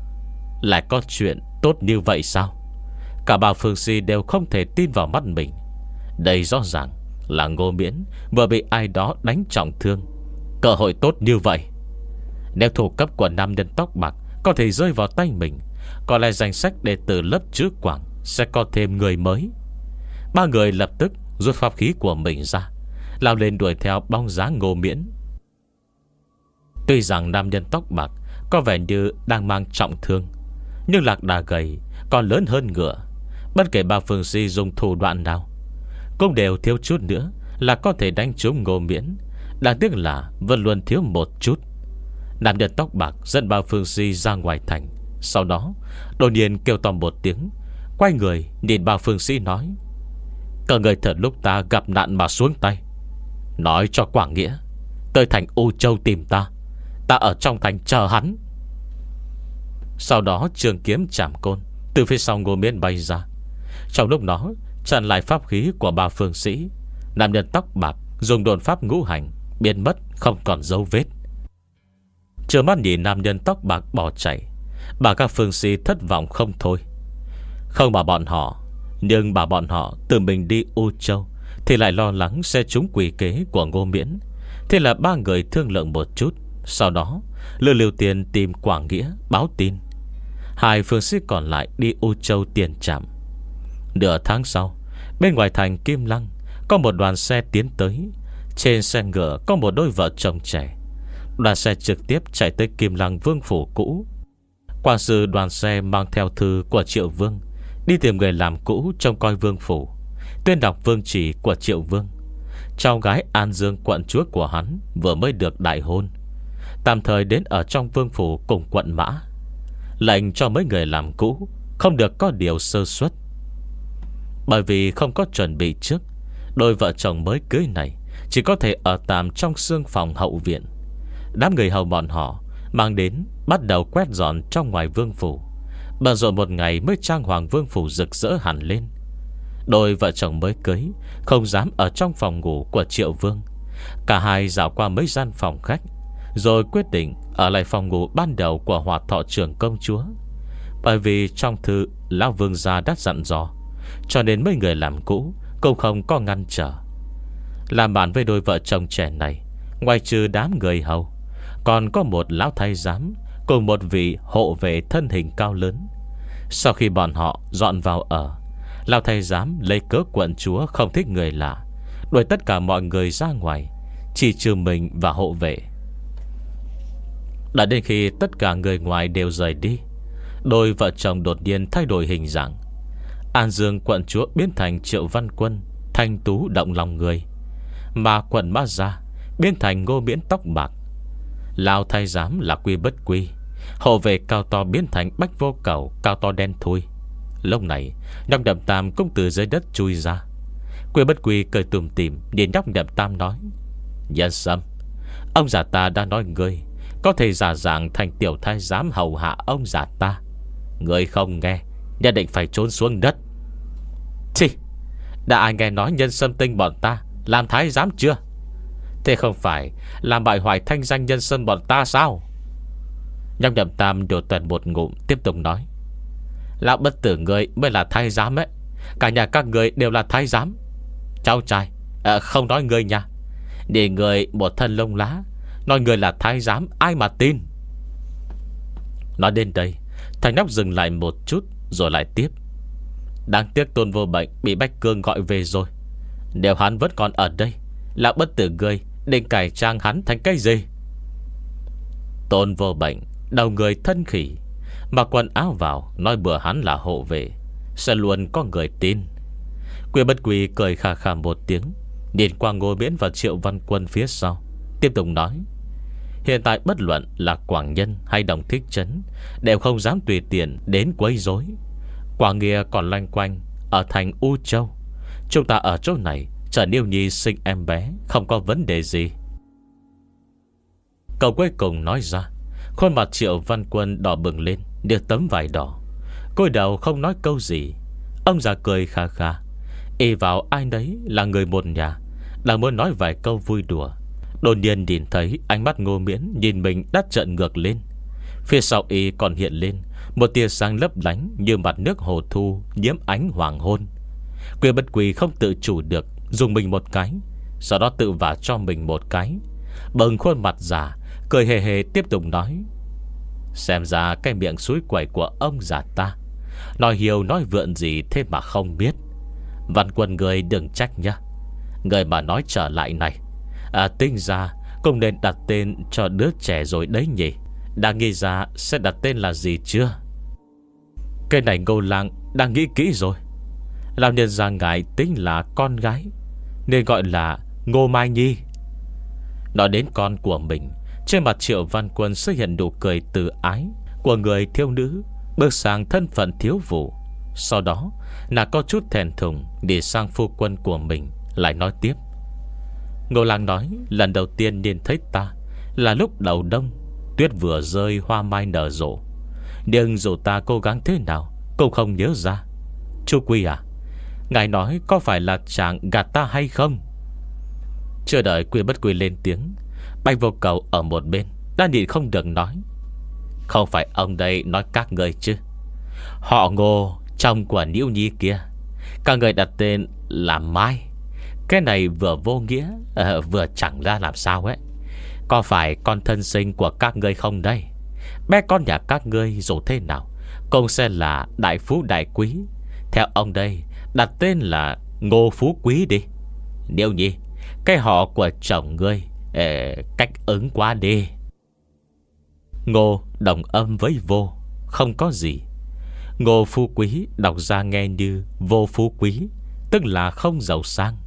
Lại có chuyện tốt như vậy sao? Cả ba phương si đều không thể tin vào mắt mình. Đây rõ ràng là Ngô Miễn vừa bị ai đó đánh trọng thương. Cơ hội tốt như vậy, nếu thủ cấp của nam nhân tóc bạc có thể rơi vào tay mình, có lẽ danh sách đệ tử lớp chữ Quảng sẽ có thêm người mới. Ba người lập tức rút pháp khí của mình ra, lao lên đuổi theo bóng dáng Ngô Miễn. Tuy rằng nam nhân tóc bạc có vẻ như đang mang trọng thương, Nhưng lạc đà gầy còn lớn hơn ngựa. Bất kể Ba Phương Si dùng thủ đoạn nào cũng đều thiếu chút nữa là có thể đánh trúng Ngô Miễn. Đáng tiếc là vẫn luôn thiếu một chút. Nam nhân tóc bạc dẫn Ba Phương Si ra ngoài thành. Sau đó đột nhiên kêu to một tiếng, quay người nhìn Ba Phương Si nói: "Các người thật lúc ta gặp nạn mà xuống tay. Nói cho Quảng Nghĩa tới thành U Châu tìm ta. Ta ở trong thành chờ hắn." Sau đó trường kiếm chạm côn từ phía sau Ngô Miễn bay ra. Trong lúc nó chặn lại pháp khí của Ba Phương Sĩ, nam nhân tóc bạc dùng đồn pháp ngũ hành biến mất không còn dấu vết. Trơ mắt nhìn nam nhân tóc bạc bỏ chạy, bà các phương sĩ thất vọng không thôi. Không bảo bọn họ, nhưng bảo bọn họ tự mình đi U Châu thì lại lo lắng sẽ trúng quỷ kế của Ngô Miễn. Thế là ba người thương lượng một chút, sau đó lừa liều tiền tìm Quảng Nghĩa báo tin. Hai phương sĩ còn lại đi U Châu tiền trạm. Nửa tháng sau, bên ngoài thành Kim Lăng có một đoàn xe tiến tới. Trên xe ngựa có một đôi vợ chồng trẻ. Đoàn xe trực tiếp chạy tới Kim Lăng Vương phủ cũ. Quản sự đoàn xe mang theo thư của Triệu Vương, đi tìm người làm cũ trông coi vương phủ, tuyên đọc vương chỉ của Triệu Vương. Cháu gái An Dương quận chúa của hắn vừa mới được đại hôn, tạm thời đến ở trong vương phủ cùng quận mã. Lệnh cho mấy người làm cũ không được có điều sơ suất. Bởi vì không có chuẩn bị trước, đôi vợ chồng mới cưới này chỉ có thể ở tạm trong xương phòng hậu viện. Đám người hầu bọn họ mang đến bắt đầu quét dọn trong ngoài vương phủ. Bận rộn một ngày mới trang hoàng vương phủ rực rỡ hẳn lên. Đôi vợ chồng mới cưới không dám ở trong phòng ngủ của Triệu Vương. Cả hai dạo qua mấy gian phòng khách, rồi quyết định ở lại phòng ngủ ban đầu của Hòa Thọ trưởng công chúa. Bởi vì trong thư lão vương gia đã dặn dò, cho nên mấy người làm cũ cũng không có ngăn trở. Làm bạn với đôi vợ chồng trẻ này, ngoài trừ đám người hầu, còn có một lão thái giám cùng một vị hộ vệ thân hình cao lớn. Sau khi bọn họ dọn vào ở, lão thái giám lấy cớ quận chúa không thích người lạ, đuổi tất cả mọi người ra ngoài, chỉ trừ mình và hộ vệ. Đã đến khi tất cả người ngoài đều rời đi, đôi vợ chồng đột nhiên thay đổi hình dạng. An Dương quận chúa biến thành Triệu Văn Quân, thanh tú động lòng người, mà quận Mã Gia biến thành Ngô Miễn tóc bạc. Lão thái giám là Quy Bất Quy, hộ vệ cao to biến thành Bách Vô Cầu, cao to đen thui. Lúc này nhóc Đậm Tam cũng từ dưới đất chui ra. Quy Bất Quy cười tùm tìm nhìn nhóc Đậm Tam nói: "Nhân Sâm, ông già ta đã nói ngươi có thể giả dạng thành tiểu thái giám hầu hạ ông già ta. Ngươi không nghe, nhất định phải trốn xuống đất." "Chì, đã ai nghe nói Nhân Sâm Tinh bọn ta làm thái giám chưa? Thế không phải làm bại hoại thanh danh Nhân Sâm bọn ta sao?" Nhóc Đậm Tam đổ tuần một ngụm tiếp tục nói: "Lão bất tử người mới là thái giám ấy. Cả nhà các người đều là thái giám. Cháu trai, à, không nói người nha, để người một thân lông lá nói người là thái giám, ai mà tin." Nói đến đây, thằng nhóc dừng lại một chút rồi lại tiếp: "Đáng tiếc Tôn Vô Bệnh bị Bách Cương gọi về rồi. Nếu hắn vẫn còn ở đây, lão bất tử người định cải trang hắn thành cái gì?" Tôn Vô Bệnh đầu người thân khỉ, mặc quần áo vào nói bừa hắn là hộ vệ, sẽ luôn có người tin. Quy Bất Quy cười khà khà một tiếng, nhìn qua Ngô Miễn và Triệu Văn Quân phía sau, tiếp tục nói: "Hiện tại bất luận là Quảng Nhân hay Đồng Thích Trấn đều không dám tùy tiện đến quấy rối. Quảng Nghĩa còn loanh quanh ở thành U Châu. Chúng ta ở chỗ này chờ Niêu Nhi sinh em bé không có vấn đề gì." Câu cuối cùng nói ra, khuôn mặt Triệu Văn Quân đỏ bừng lên như tấm vải đỏ, cúi đầu không nói câu gì. Ông già cười khà khà, y vào ai nấy là người một nhà, đang muốn nói vài câu vui đùa. Đột nhiên nhìn thấy ánh mắt Ngô Miễn nhìn mình đắt trợn ngược lên. Phía sau y còn hiện lên một tia sáng lấp lánh như mặt nước hồ thu nhiễm ánh hoàng hôn. Quy Bất Quy không tự chủ được dùng mình một cái, sau đó tự vả cho mình một cái, bừng khuôn mặt già cười hề hề tiếp tục nói: "Xem ra cái miệng suối quẩy của ông già ta nói hiều nói vượn gì thế mà không biết. Văn Quân người đừng trách nhá. Người mà nói trở lại này, à, tính ra cũng nên đặt tên cho đứa trẻ rồi đấy nhỉ. Đã nghĩ ra sẽ đặt tên là gì chưa?" Cái này Ngô Lang đang nghĩ kỹ rồi. Lão nhân gia ngài tính là con gái nên gọi là Ngô Mai Nhi. Nói đến con của mình, trên mặt Triệu Văn Quân xuất hiện nụ cười từ ái của người thiếu nữ bước sang thân phận thiếu phụ. Sau đó nàng có chút thẹn thùng đi sang phu quân của mình, lại nói tiếp: Ngô Lang nói lần đầu tiên nhìn thấy ta là lúc đầu đông, tuyết vừa rơi hoa mai nở rộ. Nhưng dù ta cố gắng thế nào cũng không nhớ ra. Chú Quy à, ngài nói có phải là chàng gạt ta hay không? Chưa đợi Quy Bất Quy lên tiếng, Bạch Vô Cầu ở một bên đã nhịn không được nói: Không phải ông đây nói các người chứ? Họ Ngô chồng của Niễu Nhi kia, các người đặt tên là Mai. Cái này vừa vô nghĩa à, vừa chẳng ra làm sao ấy. Có phải con thân sinh của các ngươi không đây? Bé con nhà các ngươi dù thế nào cũng sẽ là đại phú đại quý. Theo ông đây đặt tên là Ngô Phú Quý đi. Niễu Nhi, cái họ của chồng ngươi ê, cách ứng quá đi. Ngô đồng âm với vô, không có gì. Ngô Phú Quý đọc ra nghe như vô phú quý, tức là không giàu sang.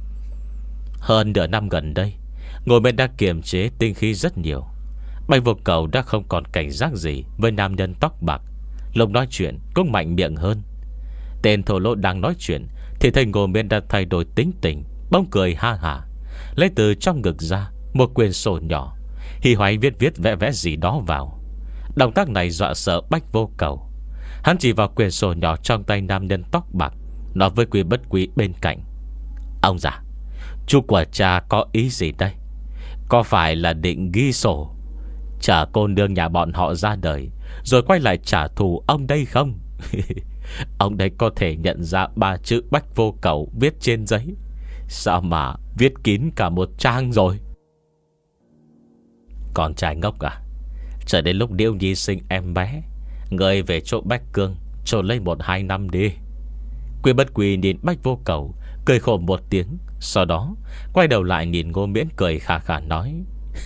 Hơn nửa năm gần đây, Ngô Miễn đã kiềm chế tinh khí rất nhiều. Bạch Vô Cầu đã không còn cảnh giác gì với nam nhân tóc bạc, lúc nói chuyện cũng mạnh miệng hơn. Tên thổ lỗ đang nói chuyện thì thấy Ngô Miễn đã thay đổi tính tình, bỗng cười ha hả, lấy từ trong ngực ra một quyển sổ nhỏ, hì hoáy viết viết vẽ vẽ gì đó vào. Động tác này dọa sợ Bạch Vô Cầu. Hắn chỉ vào quyển sổ nhỏ trong tay nam nhân tóc bạc, nói với Quy Bất Quy bên cạnh: Ông già, chú của cha có ý gì đây? Có phải là định ghi sổ trả cô nương nhà bọn họ ra đời rồi quay lại trả thù ông đây không? Ông đây có thể nhận ra ba chữ Bạch Vô Cầu viết trên giấy, sao mà viết kín cả một trang rồi? Con trai ngốc à, chờ đến lúc Niễu Nhi sinh em bé, người về chỗ Bách Cương trốn lấy một hai năm đi. Quy Bất Quy nhìn Bạch Vô Cầu cười khổ một tiếng, sau đó quay đầu lại nhìn Ngô Miễn cười khà khà nói: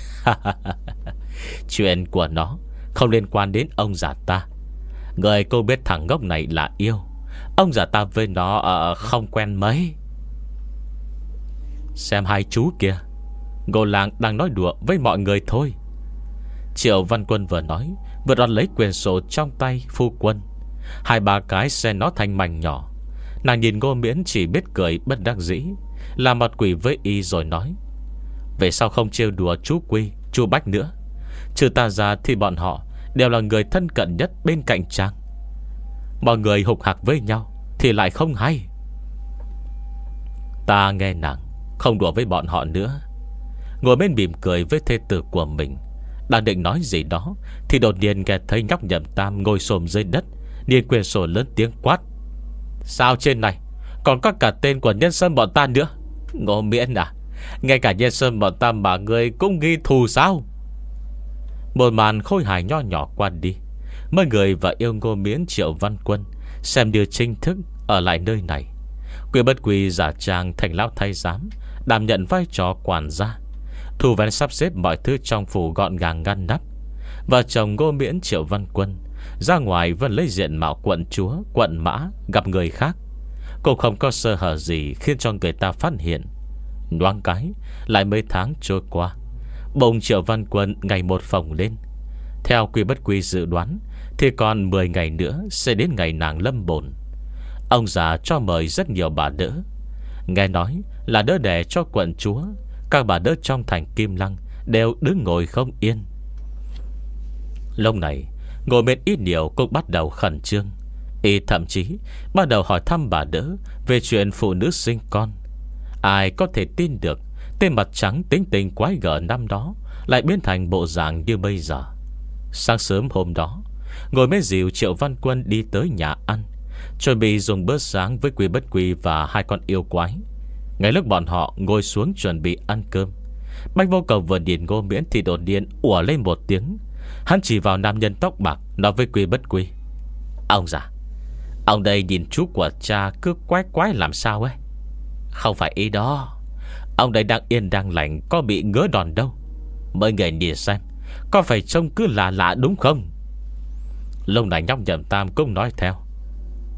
Chuyện của nó không liên quan đến ông già ta. Người cô biết thằng ngốc này là yêu, ông già ta với nó uh, không quen mấy. Xem hai chú kia, Ngô Lang đang nói đùa với mọi người thôi. Triệu Văn Quân vừa nói vừa đón lấy quyển sổ trong tay phu quân, hai ba cái xé nó thành mảnh nhỏ. Nàng nhìn Ngô Miễn chỉ biết cười bất đắc dĩ, làm mặt quỷ với y rồi nói: Về sau không trêu đùa chú Quy, chú Bách nữa. Trừ ta ra thì bọn họ đều là người thân cận nhất bên cạnh chàng. Mọi người hục hạc với nhau thì lại không hay. Ta nghe nàng không đùa với bọn họ nữa. Ngồi bên mỉm cười với thê tử của mình, đang định nói gì đó thì đột nhiên nghe thấy nhóc Nhậm Tam ngồi xổm dưới đất, nhìn quyển sổ lớn tiếng quát: Sao trên này còn có cả tên của nhân sơn bọn ta nữa? Ngô Miễn à, ngay cả nhân sơn bọn ta mà ngươi cũng ghi thù sao? Một màn khôi hài nho nhỏ qua đi, mấy người và yêu Ngô Miễn Triệu Văn Quân xem như chính thức ở lại nơi này. Quy Bất Quy giả trang thành lão thái giám, đảm nhận vai trò quản gia, thu vén sắp xếp mọi thứ trong phủ gọn gàng ngăn nắp. Và chồng Ngô Miễn Triệu Văn Quân ra ngoài vẫn lấy diện mạo quận chúa, quận mã gặp người khác, cũng không có sơ hở gì khiến cho người ta phát hiện. Nhoáng cái lại mấy tháng trôi qua, bỗng Triệu Văn Quân ngày một phồng lên. Theo Quy Bất Quy dự đoán thì còn mười ngày nữa sẽ đến ngày nàng lâm bồn. Ông già cho mời rất nhiều bà đỡ, nghe nói là đỡ đẻ cho quận chúa. Các bà đỡ trong thành Kim Lăng đều đứng ngồi không yên. Lúc này ngồi bên ít nhiều cũng bắt đầu khẩn trương. Y thậm chí bắt đầu hỏi thăm bà đỡ về chuyện phụ nữ sinh con. Ai có thể tin được tên mặt trắng tính tình quái gở năm đó lại biến thành bộ dạng như bây giờ. Sáng sớm hôm đó, ngồi mới dìu Triệu Văn Quân đi tới nhà ăn, chuẩn bị dùng bữa sáng với Quy Bất Quy và hai con yêu quái. Ngay lúc bọn họ ngồi xuống chuẩn bị ăn cơm, Bạch Vô Cầu vừa nhìn Ngô Miễn thì đột nhiên ủa lên một tiếng. Hắn chỉ vào nam nhân tóc bạc, nói với Quy Bất Quy: Ông già, ông đây nhìn chú của cha cứ quái quái làm sao ấy? Không phải ý đó. Ông đây đang yên đang lành, có bị ngứa đòn đâu. Mấy người nhìn xem, có phải trông cứ lạ lạ đúng không? Lúc này nhóc Nhậm Tam cũng nói theo: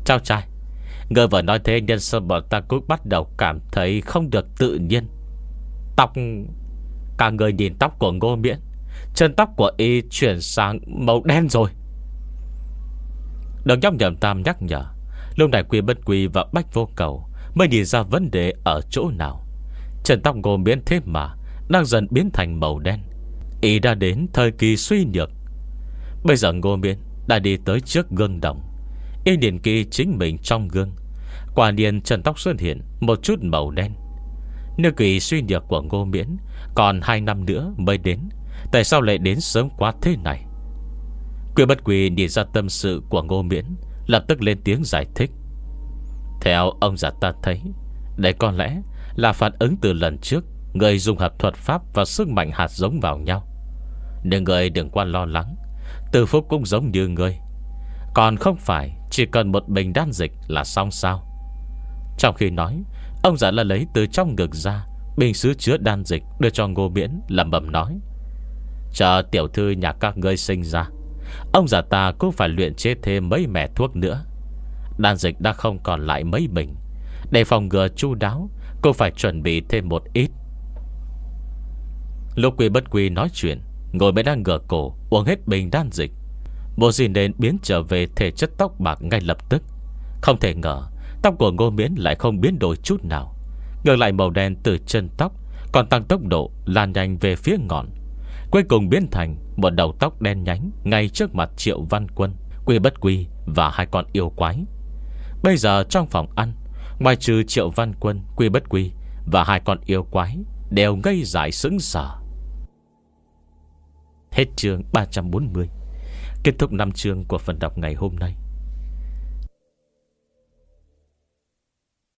Cháu trai, ngươi vừa nói thế nhân sâm bọn ta cũng bắt đầu cảm thấy không được tự nhiên. Tóc... Cả người nhìn tóc của Ngô Miễn, chân tóc của y chuyển sang màu đen rồi. Đường nhóc Nhậm Tam nhắc nhở. Lúc này Quy Bất Quy và Bách Vô Cầu mới nhìn ra vấn đề ở chỗ nào. Chân tóc Ngô Miễn thế mà đang dần biến thành màu đen. Y đã đến thời kỳ suy nhược. Bây giờ Ngô Miễn đã đi tới trước gương đồng. Y nhìn kỹ chính mình trong gương. Quả nhiên chân tóc xuất hiện một chút màu đen. Nếu kỳ suy nhược của Ngô Miễn còn hai năm nữa mới đến, tại sao lại đến sớm quá thế này? Quy Bất Quy nhìn ra tâm sự của Ngô Miễn, lập tức lên tiếng giải thích. Theo ông già ta thấy, đây có lẽ là phản ứng từ lần trước người dùng hợp thuật pháp và sức mạnh hạt giống vào nhau. Nhưng người đừng quá lo lắng, Từ Phúc cũng giống như người, còn không phải chỉ cần một bình đan dịch là xong sao? Trong khi nói, ông già là lấy từ trong ngực ra bình sứ chứa đan dịch đưa cho Ngô Miễn, lẩm bẩm nói: chờ tiểu thư nhà các ngươi sinh ra, ông già ta cũng phải luyện chế thêm mấy mẻ thuốc nữa. Đan dịch đã không còn lại mấy bình, để phòng ngừa chu đáo, cô phải chuẩn bị thêm một ít. Lúc Quy Bất Quy nói chuyện, Ngồi mới đang ngửa cổ uống hết bình đan dịch, Bộ Dì Nền biến trở về thể chất tóc bạc ngay lập tức. Không thể ngờ tóc của Ngô Miễn lại không biến đổi chút nào, ngược lại màu đen từ chân tóc còn tăng tốc độ lan nhanh về phía ngọn, cuối cùng biến thành một đầu tóc đen nhánh ngay trước mặt Triệu Văn Quân, Quy Bất Quy và hai con yêu quái. Bây giờ trong phòng ăn, ngoài trừ Triệu Văn Quân, Quy Bất Quy và hai con yêu quái đều ngây dại sững sờ. Hết chương ba trăm bốn mươi. Kết thúc năm chương của phần đọc ngày hôm nay.